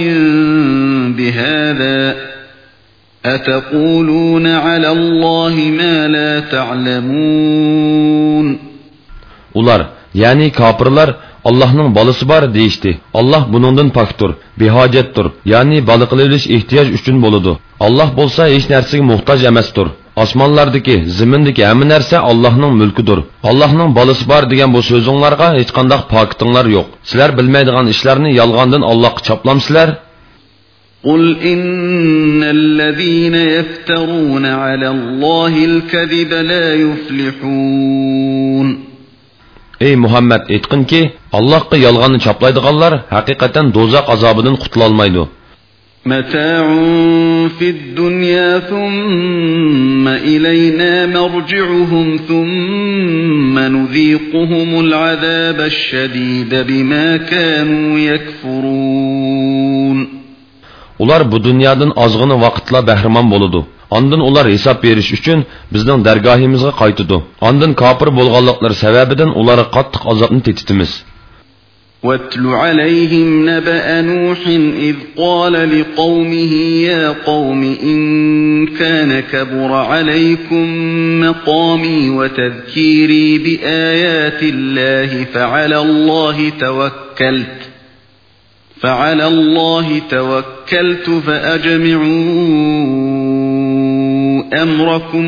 بهذا أتقولون على الله ما لا تعلمون. Ular, yani kafirlar Allah'ның balası var deyişti. Allah bunundan paktur, bihacettur. Yani balıqlayış ihtiyaç üçün boludu. Allah bolsa hiç nersige muhtaç emastur. Osmonlardagi, zimindagi hamma narsa Allohning mulkidir. Allohning balasi bor degan bu so'zinglarga hech qanday pakitinglar yo'q. Sizlar bilmaydigan ishlarni yolg'ondan Allohga chaplamsizlar. قل إن الذين يفترون على الله الكذب لا يفلحون. Ey Muhammed aytqin ki, Allohga yolg'onni chaplaydiganlar haqiqatan do'zax azobidan qutula olmaydi. متاع في الدنيا ثم إلينا مرجعهم ثم نذيقهم العذاب الشديد بما كانوا يكفرون. Ular bu dunyodan ozg'ini vaqtla bahramon bo'ladi. Ondan ular hisob berish uchun bizning dargohimizga qaytadi. Ondan kofir bo'lganliklari sababidan ularga qattiq azobni tetitimiz. واتل عليهم نبأ نوح إذ قال لقومه يا قوم إن كان كبر عليكم مقامي وتذكيري بآيات الله فعلى الله توكلت فعلى الله توكلت فأجمعوا أمركم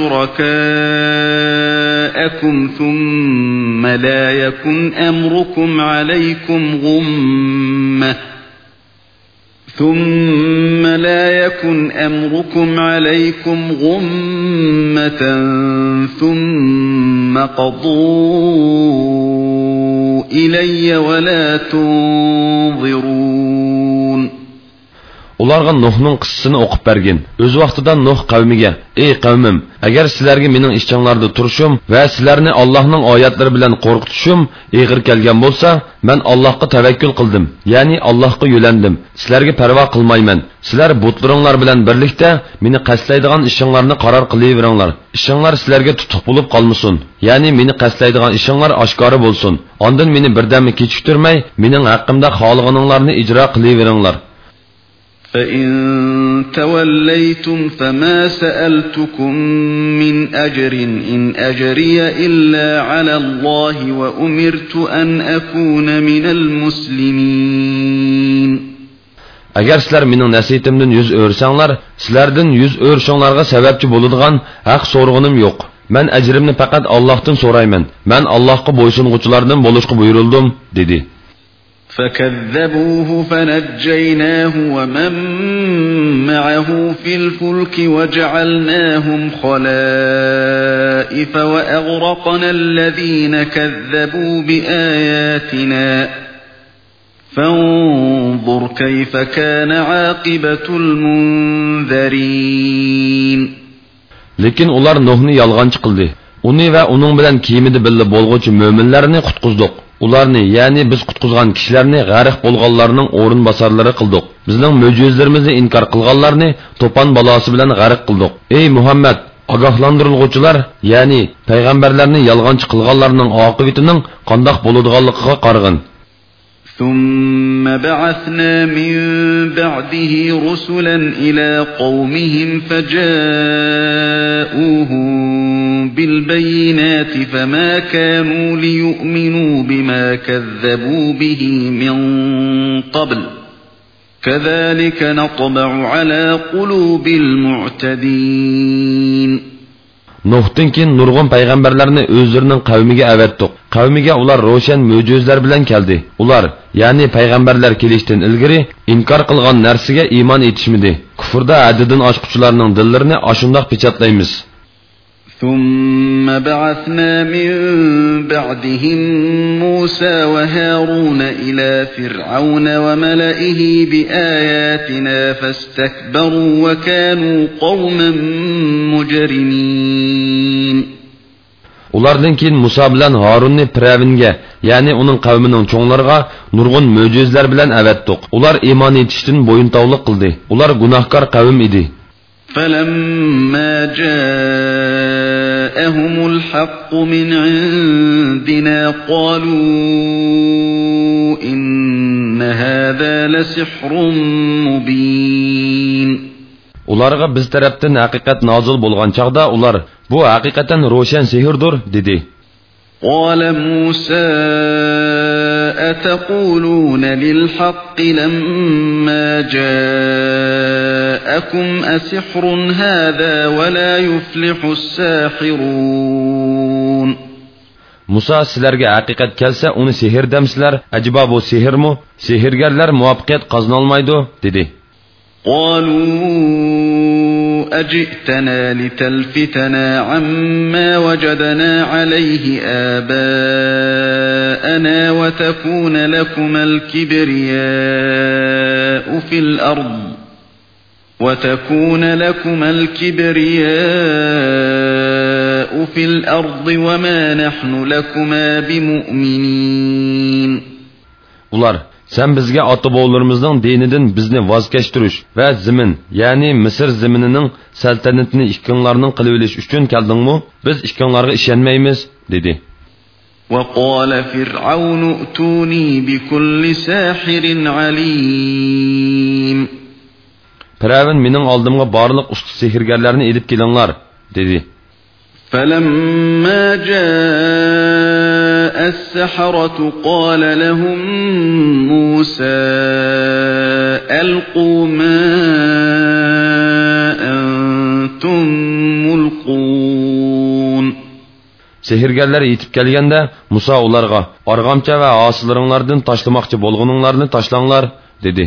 وشركاءكم ثم لا يكن أمركم عليكم غمة ثم لا يكن أمركم عليكم غمة ثم قضوا إلي ولا تنظرون. Ularga Nuhning qissasini o'qib bergin. O'z vaqtida Nuh qavmiga: "Ey qavmim, agar sizlarga mening ishchanglarda turishim va sizlarni Allohning oyatlari bilan qo'rqitishim og'ir kelgan bo'lsa, men Allohga tavakkul qildim, ya'ni Allohga yo'landim. Sizlarga parvo qilmayman. Sizlar butlaringlar bilan birlikda meni qasdlaydigan ishinglarni qaror qilaveringlar. Ishinglar sizlarga tutuq bo'lib qolmasin, ya'ni meni qasdlaydigan ishinglar oshkora bo'lsin. Ondan meni birdamni kechiktirmay, mening haqqimda xohlaganinglarni ijro qilaveringlar. فإن توليتم فما سألتكم من أجر إن أجري إلا على الله وأمرت أن أكون من المسلمين. Agar sizlar mening nasihatimdan yuz o'rsanglar, sizlardan yuz o'rishinglarga sababchi bo'ladigan haq so'rg'inim yo'q. Men ajrimni faqat Allohdan so'rayman. Men Allohga bo'ysunguchilardan bo'lishga buyurildim, dedi. فكذبوه فنجيناه ومن معه في الفلك وجعلناهم خلائف وأغرقنا الذين كذبوا بآياتنا فانظر كيف كان عاقبة المنذرين. Lekin ular Nuhni yolg'onchi qildi. Uni va uning bilan kiyimida billa bo'lg'uvchi mo'minlarni qutqizdik. Ularni, ya'ni biz qutqizgan kishilarni g'arq bo'lganlarning o'rin bosarlari qildik. Bizning mo'jizlarimizni inkor qilganlarni to'pon balosi bilan g'arq qildik. Ey Muhammad, ogohlantiriluvchilar, ya'ni payg'ambarlarni yolg'onchi qilganlarning oqibatining qandoq bo'ladiganligiga qarag'in. ثم بعثنا من بعده رسلا إلى قومهم فجاءوهم بالبينات فما كانوا ليؤمنوا بما كذبوا به من قبل كذلك نطبع على قلوب المعتدين. Nuh'dan keyin nurg'un payg'ambarlarni o'zlarining qavmiga avatdiq. Qavmiga ular ro'shan mo'jizlar bilan keldi. Ular, ya'ni payg'ambarlar kelishdan ilgari inkor qilgan narsaga iymon etishmidi. Kufrda haddidan oshquchilarning dillarini ashundoq pechatlaymiz. ثم بعثنا من بعدهم موسى وهارون إلى فرعون وملئه بآياتنا فاستكبروا وكانوا قوما مجرمين. Ulardan keyin Musa bilan Harunni Piravinga, ya'ni uning qavmining cho'nglarga nurg'un mo'jizlar bilan avatdiq. Ular iymon etishdan bo'yintovlik qildi. Ular gunohkor qavm edi. فَلَمَّا جَاءَهُمُ الْحَقُّ مِنْ عِنْدِنَا قَالُوا إِنَّ هَذَا لَسِحْرٌ مُبِينٌ. Ularga biz tarafdan haqiqat nozil bo'lgan chaqda ular bu haqiqatan ro'shan sehrdir dedi. قال موسى أتقولون للحق لما جاءكم أسحر هذا ولا يفلح الساحرون. Musa sizlarga haqiqat kelsa uni sehr demsizlar, acaba bu sehrmi? Sehrgarlar muvaffaqiyat qozonolmaydi dedi. قالوا أجئتنا لتلفتنا عما وجدنا عليه آباءنا وتكون لكما الكبرياء في الأرض وتكون لكما الكبرياء في الأرض وما نحن لكما بمؤمنين. Ular sen bizga ota-bobolarimizning dinidan bizni voz kechtirish va zimin, ya'ni Misr ziminining saltanatini ikkinglarning qilib olish uchun keldingmi? Biz ikkinglarga ishonmaymiz dedi. وقال فرعون ائتوني بكل ساحر عليم. Firavun mening oldimga barliq usta sehrgarlarni elib kelinglar dedi. فلما جاء السحرة قال لهم موسى ألقوا ما أنتم ملقون. Sehrgarlar yetib kelganda Musa ularga arg'amcha va hosilaringlardan tashlamoqchi bo'lganinglarni tashlanglar dedi.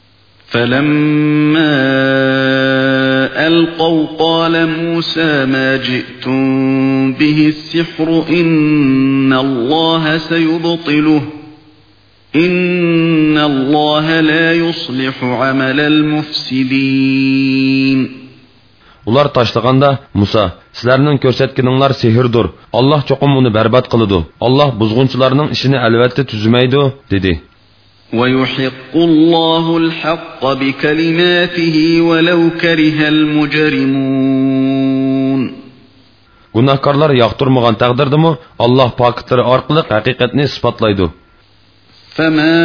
فلما ألقوا قال موسى ما جئتم به السحر إن الله سيبطله إن الله لا يصلح عمل المفسدين. Ular tashlaganda Musa, sizlarning ko'rsatganinglar sehrdir. Alloh cho'qim uni barbod qiladi. Alloh buzg'unchilarning ishini albatta tuzmaydi dedi. وَيُحِقُّ اللَّهُ الْحَقَّ بِكَلِمَاتِهِ وَلَوْ كَرِهَ الْمُجْرِمُونَ. Günahkarlar yaqtırmagan taqdirdimi Alloh pakitlari orqali haqiqatni isbotlaydi. فَمَا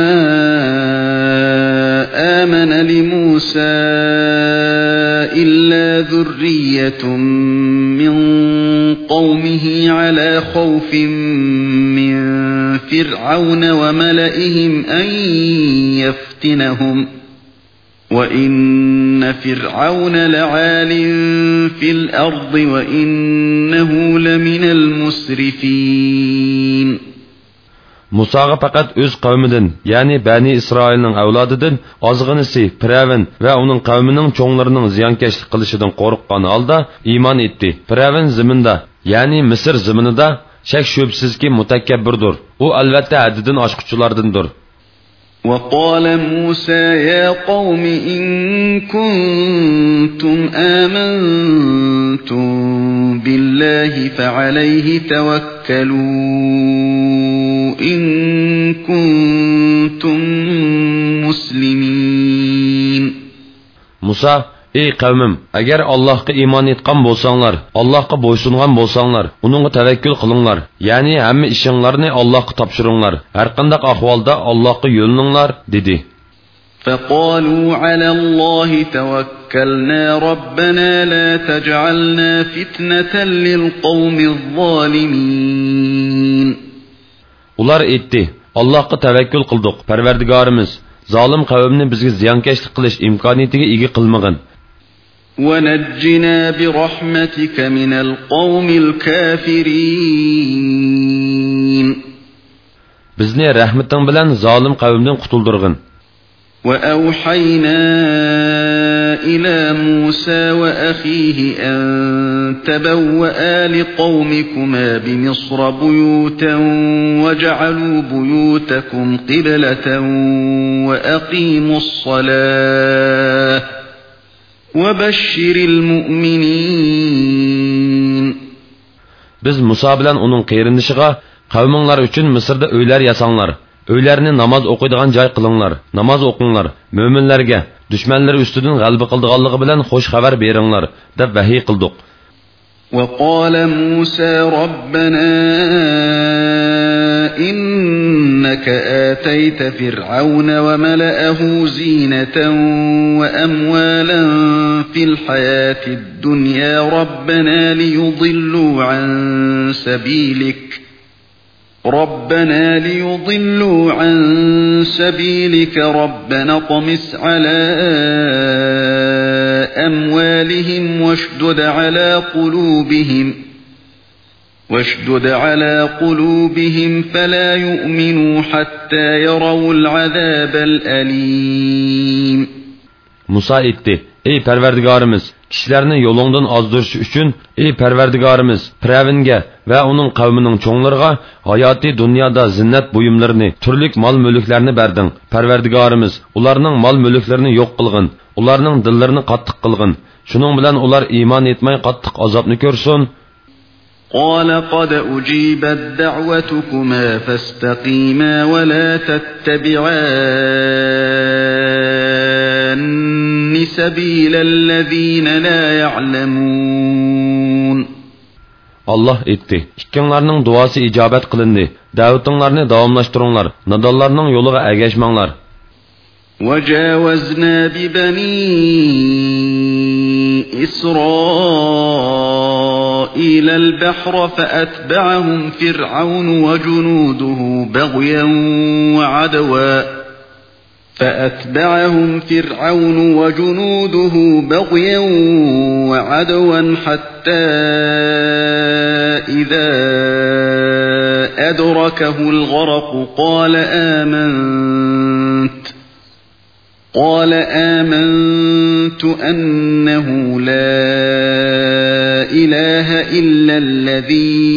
آمَنَ لِمُوسَى إِلَّا ذُرِّيَّةٌ مِّن قَوْمِهِ عَلَى خَوْفٍ مِّن فِرْعَوْنَ وَمَلَئِهِمْ أَن يَفْتِنَهُمْ وَإِنَّ فِرْعَوْنَ لَعَالٍ فِي الْأَرْضِ وَإِنَّهُ لَمِنَ الْمُسْرِفِينَ. Musaga faqat o'z qavmidan, ya'ni Bani Isroilning avlodidan ozg'inisi Firavun va uning qavmining cho'nglarining ziyonkashlik qilishidan qo'rqqan holda iymon etdi. Firavun ziminda, ya'ni Misr ziminida shak shubsizki mutakabbirdir. U albatta haddidan oshquchilardandir. وقال موسى يا قوم إن كنتم آمنتم بالله فعليه توكلوا إن كنتم مسلمين. Musa, ey qavmim, agar Allohga iymon etgan bo'lsanglar, Allohga bo'ysungan bo'lsanglar, uningga tavakkul qilinglar. Ya'ni hamma ishinglarni Allohga topshiringlar. Har qanday ahvolda Allohga yo'lininglar dedi. فقالوا على الله توكلنا ربنا لا تجعلنا فتنة للقوم الظالمين. Ular aytdi, Allohga tavakkul qildik, Parvardigorimiz, zolim qavmni bizga ziyonkashlik qilish imkoniyatiga ega qilmagan. ونجنا برحمتك من القوم الكافرين. Bizni rahmeting bilan zolim qavmdan qutuldirgin. وأوحينا إلى موسى وأخيه أن تبوأ لقومكما بمصر بيوتا وجعلوا بيوتكم قبلة وأقيموا الصلاة وبشر المؤمنين. Biz Musa bilan uning qeyrinishig'a qavminglar uchun Misrda uylar yasanglar. Uylarni namoz o'qiydigan joy qilinglar. Namoz o'qinglar. Mo'minlarga dushmanlar ustidan g'alaba qildiganligi bilan xush xabar beringlar deb vahiy qildik. وقال موسى ربنا إنك آتيت فرعون وملأه زينة وأموالا في الحياة الدنيا ربنا ليضلوا عن سبيلك ربنا ليضلوا عن سبيلك ربنا طمس على أموالهم واشدد على قلوبهم واشدد على قلوبهم فلا يؤمنوا حتى يروا العذاب الأليم. Musa etti: Ey Parvardigarimiz, kishilarni yo'lingdan ozdirish uchun ey Parvardigarimiz, Firavunga va uning qavmining cho'nglariga hayoti dunyoda zinnat buyumlarini, turli mol-mulklarni berding. Parvardigarimiz, ularning mol-mulklarini yo'q qilgin, ularning dillarini qattiq qilgin. Shuning bilan ular iymon etmay qattiq azobni ko'rsin. قال قد أجيبت دعوتكما فاستقيما ولا تتبعان سبيل الذين لا يعلمون. Allah etti. İkkinlarning duosi ijobat qilindi. Da'vatinglarni davomlashtiringlar. Nadonlarning yo'liga ergashmanglar. وجاوزنا ببني إسرائيل البحر فأتبعهم فرعون وجنوده بغيا وعدوا فأتبعهم فرعون وجنوده بغيا وعدوا حتى إذا أدركه الغرق قال آمنت قال آمنت أنه لا إله إلا الذي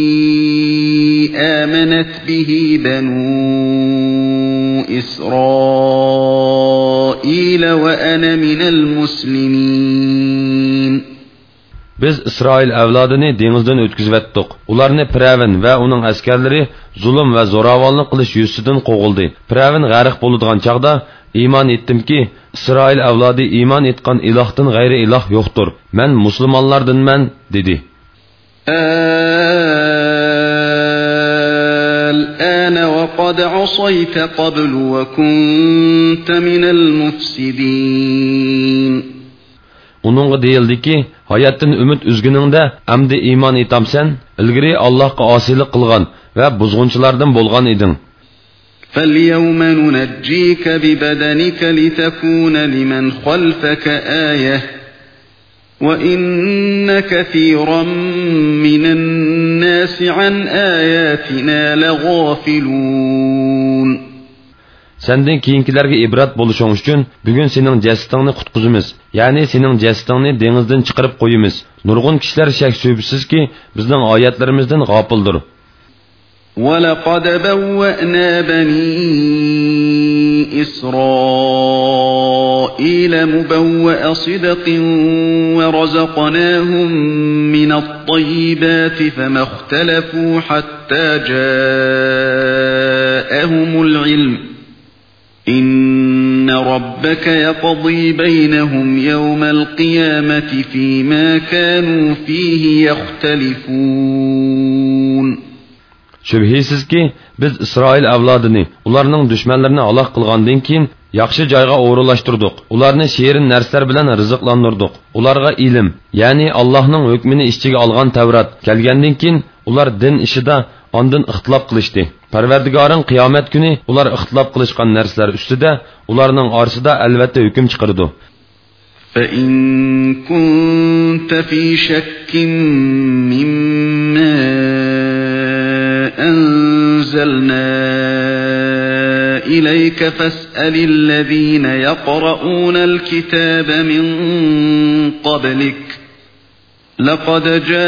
آمنت به بنو إسرائيل وأنا من المسلمين. Biz İsrail avlodini dengizdan o'tkazib etdik. Ularni Firavun va uning askarlari zulm va zo'ravonlik qilish yuzidan qo'g'ildi. Firavun g'arq bo'ladigan chaqda iymon etdimki, İsrail avlodi iymon etgan ilohdan g'ayri iloh yo'qdir. Men musulmonlardanman dedi. الآن وقد عصيت قبل وكنت من المفسدين. Onunğa deyildiki, hayatdan ümid üzgününgdə əmdi iman etamsan, ilgiri Allahqa asilik qılğan və buzğunçulardan bolğan idin. فَالْيَوْمَ نُنَجِّيكَ بِبَدَنِكَ لِتَكُونَ لِمَنْ خَلْفَكَ آيَةً وَإِنَّ كَثِيرًا مِنَ النَّاسِ عَنْ آيَاتِنَا لَغَافِلُونَ. Senden keyinkilerge ibrat boluşun üçün bugün senin cesetini qutquzumuz. Yani senin cesetini denizden çıkarıp koyumuz. Nurgun kişiler şek şüphesiz ki bizden ayetlerimizden gafıldır. وَلَقَدْ بَوَّأْنَا بَنِي إِسْرَائِيلَ مُبَوَّأَ صِدْقٍ وَرَزَقْنَاهُمْ مِنَ الطَّيِّبَاتِ فَمَا اخْتَلَفُوا حَتَّى جَاءَهُمُ الْعِلْمُ إِنَّ رَبَّكَ يَقْضِي بَيْنَهُمْ يَوْمَ الْقِيَامَةِ فِيمَا كَانُوا فِيهِ يَخْتَلِفُونَ. Şübhisiz ki biz İsrail avladını, ularning düşmanlarını halak qilgandan keyin yaxshi joyga o'g'irlashtirdik. Ularni sherin narsalar bilan rizqlantirdik. Ularga ilm, ya'ni Allohning hukmini ishchiga olgan Tavrat kelgandan keyin ular din ishida ondan ixtilof qilishdi. Parvardigoring qiyomat kuni ular ixtilof qilishgan narsalar ustida ularning orasida albatta hukm chiqardi. فَإِن كُنتَ فِي شَكٍّ مِّمَّا أَنزَلْنَا إليك فاسأل الذين يقرؤون الكتاب من قبلك لقد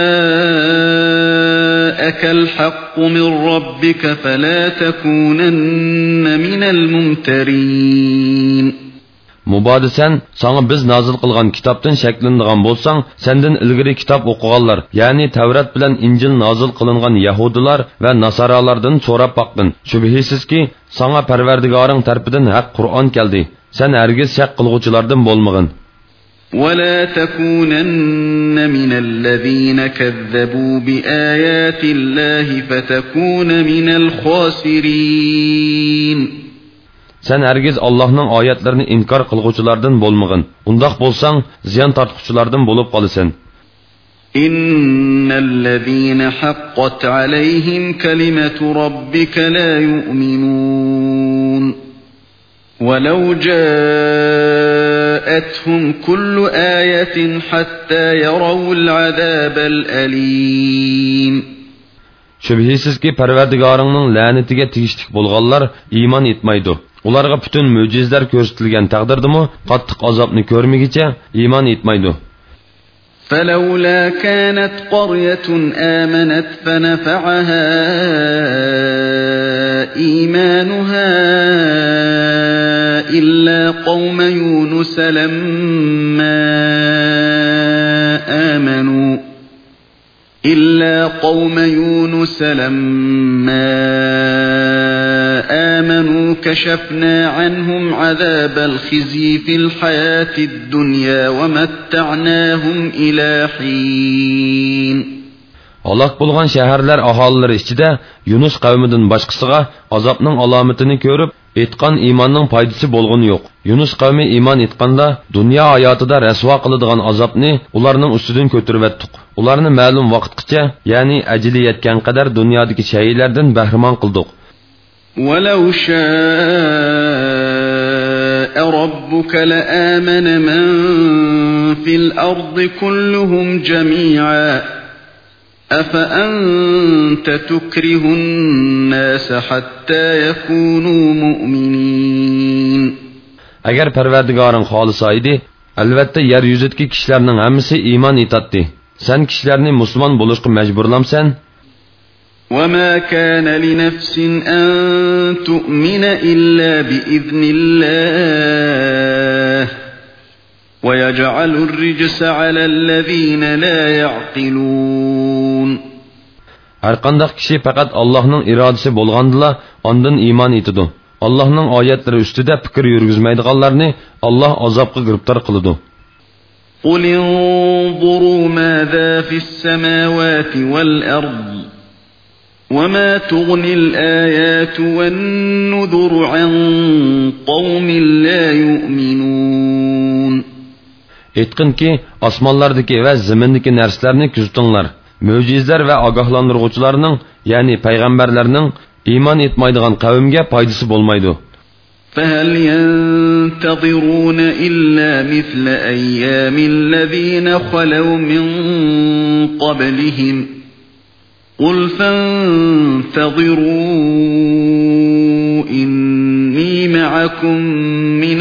جاءك الحق من ربك فلا تكونن من الممترين. Mubadi sen, sana biz nazil qilgan kitobdan shaklanadigan bo'lsang, sendan ilgari kitob o'qiganlar, ya'ni Tavrat bilan Injil nazil qilingan Yahudilar va Nasaralardan so'rab boqdin. Shubhisizki, sana Parvardigoring tarafidan haq Qur'on keldi. Sen hargiz shak qilguvchilardan bo'lmag'in. ولا تكونن من الذين كذبوا بآيات الله فتكون من الخاسرين. Sen hergiz Allah'ın ayetlerini inkar kılgıçılardan bolmagın. Undaq bolsan, ziyan tartqıçılardan bolup qalısan. İnnellezîne haqqat aleyhim kelimatu rabbike la yu'minun. وَلَوْ جَاءَتْهُمْ كُلُّ آيَةٍ حَتَّى يَرَوْا الْعَذَابَ الْأَلِيمَ. Şübhisiz ki Parvardigarının la'natiga tegishlik bo'lganlar iymon etmaydi. Ularga bütün mo'jizlar ko'rsatilgan taqdirdimi, qattiq azobni ko'rmagicha iymon etmaydi. فَلَوْلَا كَانَتْ قَرْيَةٌ آمَنَتْ فَنَفَعَهَا إِيمَانُهَا إِلَّا قَوْمَ يُونُسَ لَمَّا آمَنُوا إِلَّا قَوْمَ يُونُسَ لَمَّا آمَنُوا كَشَفْنَا عَنْهُمْ عَذَابَ الْخِزْيِ فِي الْحَيَاةِ الدُّنْيَا وَمَتَّعْنَاهُمْ إِلَى حِينٍ. Halak bulgan şehirler ahalileri içinde Yunus kavminden başkasıga azapның alametini görüp etkan imanның paydası bolğun yok. Yunus kavmi iman etkanda dünya hayatıda resva kılıdığan azapni ularının üstüdün kötürüp ettik. Ularını ma'lum vaqtgacha, yani acili yetken kadar dünyadaki şeylerden bahriman kıldık. وَلَوْ شَاءَ رَبُّكَ لَآمَنَ مَنْ فِي الْأَرْضِ كُلُّهُمْ جَمِيعًا أَفَأَنْتَ تُكْرِهُ النَّاسَ حَتَّى يَكُونُوا مُؤْمِنِينَ. Eğer Parvardigarın xohlasaydı, albatta yer yüzidagi kishilarning hammasi iymon etadi. Sen kishilarni musulmon bo'lishga majburlamsan? وَمَا كَانَ لِنَفْسٍ أَن تُؤْمِنَ إِلَّا بِإِذْنِ اللَّهِ وَيَجْعَلُ الرِّجْسَ عَلَى الَّذِينَ لَا يَعْقِلُونَ. Her qandaq kishi faqat Allohning irodasi bo'lgandila ondan iymon etadi. Allohning oyatlari ustida fikr yurgizmaydiganlarni Alloh azobga giribtor qiladi. قُلْ انظُرُوا مَاذَا فِي السَّمَاوَاتِ وَالْأَرْضِ وَمَا تُغْنِي الْآيَاتُ وَالنُّذُرُ عَنْ قَوْمٍ لَا يُؤْمِنُونَ. Etkin ki asmanlardaki ve zimindeki nerslerini küzdünler. Möcizler ve agahlandırıcılarının, yani peygamberlerinin iman etmaydigan kavimge paydası bolmaydı. فَهَلْ يَنْتَظِرُونَ إِلَّا مِثْلَ أَيَّامِ الَّذِينَ خَلَوْا مِنْ قَبْلِهِمْ قُلْ فَانْتَظِرُوا إِنِّي مَعَكُمْ مِنَ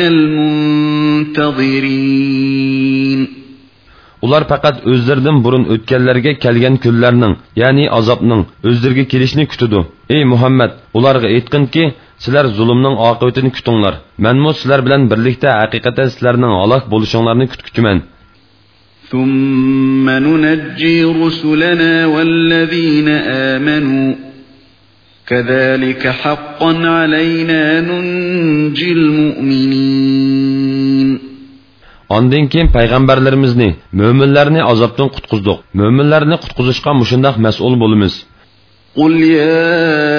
الْمُنْتَظِرِينَ. Ular fakat özlerden burun ötkenlerge kelgen küllerinin, yani azapның özlerge kelişini kütüdü. Ey Muhammed, ularga etkin ki, sizler zulümның akıbetini kütünler. Menmu sizler bilen birlikte hakikaten sizlerinin halak boluşanlarını kütkümen. ثُمَّ نُنَجِّي رُسُلَنَا وَالَّذِينَ آمَنُوا كَذَلِكَ حَقًّا عَلَيْنَا نُنْجِي الْمُؤْمِنِينَ. Ondan keyin payg'ambarlarimizni, mo'minlarni azobdan qutqizdik. Mo'minlarni qutqizishga mushundaq mas'ul bo'lamiz. قُلْ يَا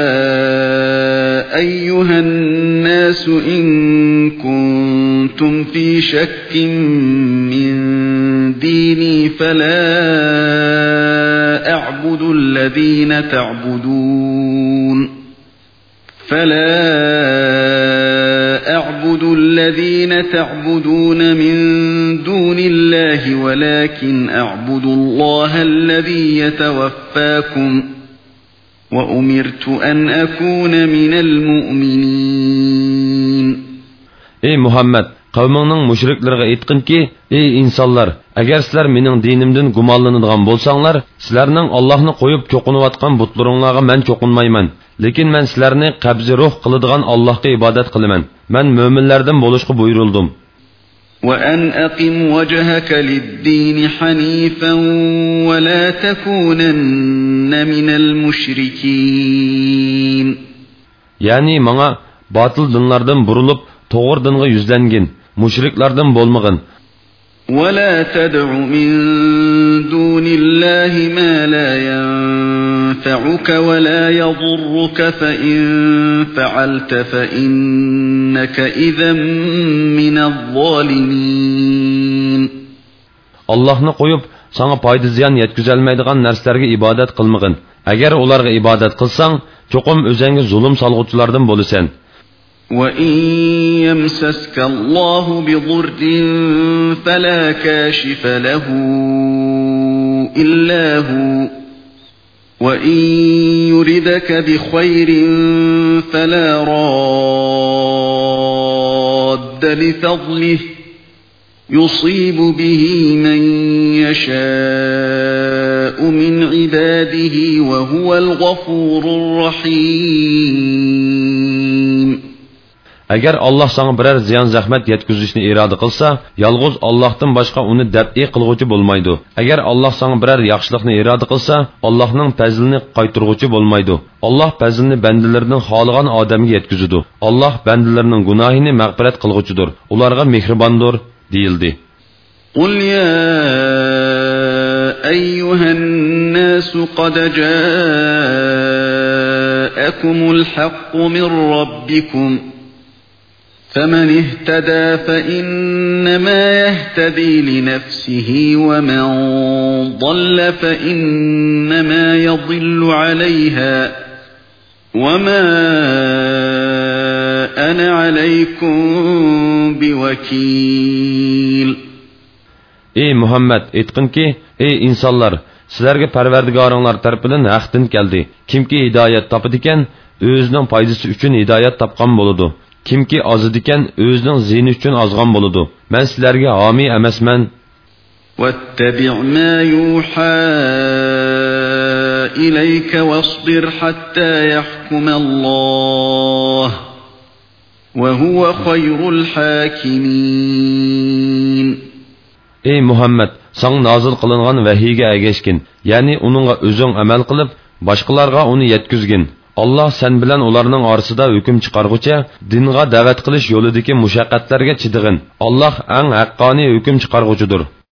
أَيُّهَا النَّاسُ إِن كُنتُمْ فِي شَكٍّ مِّن دِينِي فَلَا أَعْبُدُ الَّذِينَ تَعْبُدُونَ فَلَا أَعْبُدُ الَّذِينَ تَعْبُدُونَ مِن دُونِ اللَّهِ وَلَكِنْ أَعْبُدُ اللَّهَ الَّذِي يَتَوَفَّاكُمْ وأمرت أن أكون من المؤمنين. Ey Muhammed, qavmingning mushriklarga aytqinki, ey insonlar, agar sizlar mening dinimdan gumonlanadigan bo'lsanglar, sizlarning Allohni qo'yib cho'qinayotgan butlaringlarga men cho'qinmayman. Lekin men sizlarni qabzi ruh qiladigan Allohga ibodat qilaman. Men mo'minlardan bo'lishga buyurildim. وأن أقم وجهك للدين حنيفا ولا تكونن من المشركين. Yani bana batıl dinlerden burulup doğru dinge yüzlengin, müşriklerden bolmagın. ولا تدع من دون الله ما لا ينفعك ولا يضرك فإن فعلت فإنك إذا من الظالمين. Allah'ını koyup sana payda ziyan yetküzelmeydiğen nerslerge ibadet kılmagın. Eğer onlarga ibadet kılsan, çokum özenge zulüm salgıçlardan bolisen. وَإِنْ يَمْسَسْكَ اللَّهُ بِضُرٍّ فَلَا كَاشِفَ لَهُ إِلَّا هُوَ وَإِنْ يُرِدْكَ بِخَيْرٍ فَلَا رَادَّ لِفَضْلِهِ يُصِيبُ بِهِ مَنْ يَشَاءُ مِنْ عِبَادِهِ وَهُوَ الْغَفُورُ الرَّحِيمُ. Eğer Allah sana birer ziyan zahmet yetkizishni irade qilsa, yalğız Allah'tan başqa uni dab'i qilguvchi bo'lmaydi. Eğer Allah sana birer yaxshilikni irade qilsa, Allah'ning fazlini qaytarguvchi bo'lmaydi. Allah fazlini bandalarining xoligan odamga yetkizadi. Allah bandalarining gunohini mag'firat qilguvchidir. Ularga mehribondir, deyildi. Qul ya ayyuhan nas qad ja'akumul haqqu min rabbikum فمن اهتدى فإنما يهتدي لنفسه ومن ضل فإنما يضل عليها وما أنا عليكم بوكيل. Ey Muhammed, aytqin ki, ey insonlar, sizlarga Parvardigoringlar tarafidan haqdan keldi. Kimki hidoyat topadigan, o'zining foydasi uchun hidoyat topgan bo'ladi. Kimki azidikan o'zining ziyni uchun ozgan bo'ladi. Men sizlarga homiy emasman. Wattabi' ma yuha ilayka wasbir hatta yahkum Allah wa huwa khayrul hakimin. Ey Muhammed, sana nazil qilingan vahiyga ergashgin, ya'ni uningga o'zing amal qilib, boshqalarga uni yetkizgin. Allah sen bilan ularning orasida hukm chiqargucha, dinga da'vat qilish yo'lidagi mushaqqatlarga chidig'in. Allah eng haqqoniy hukm chiqarguchidir.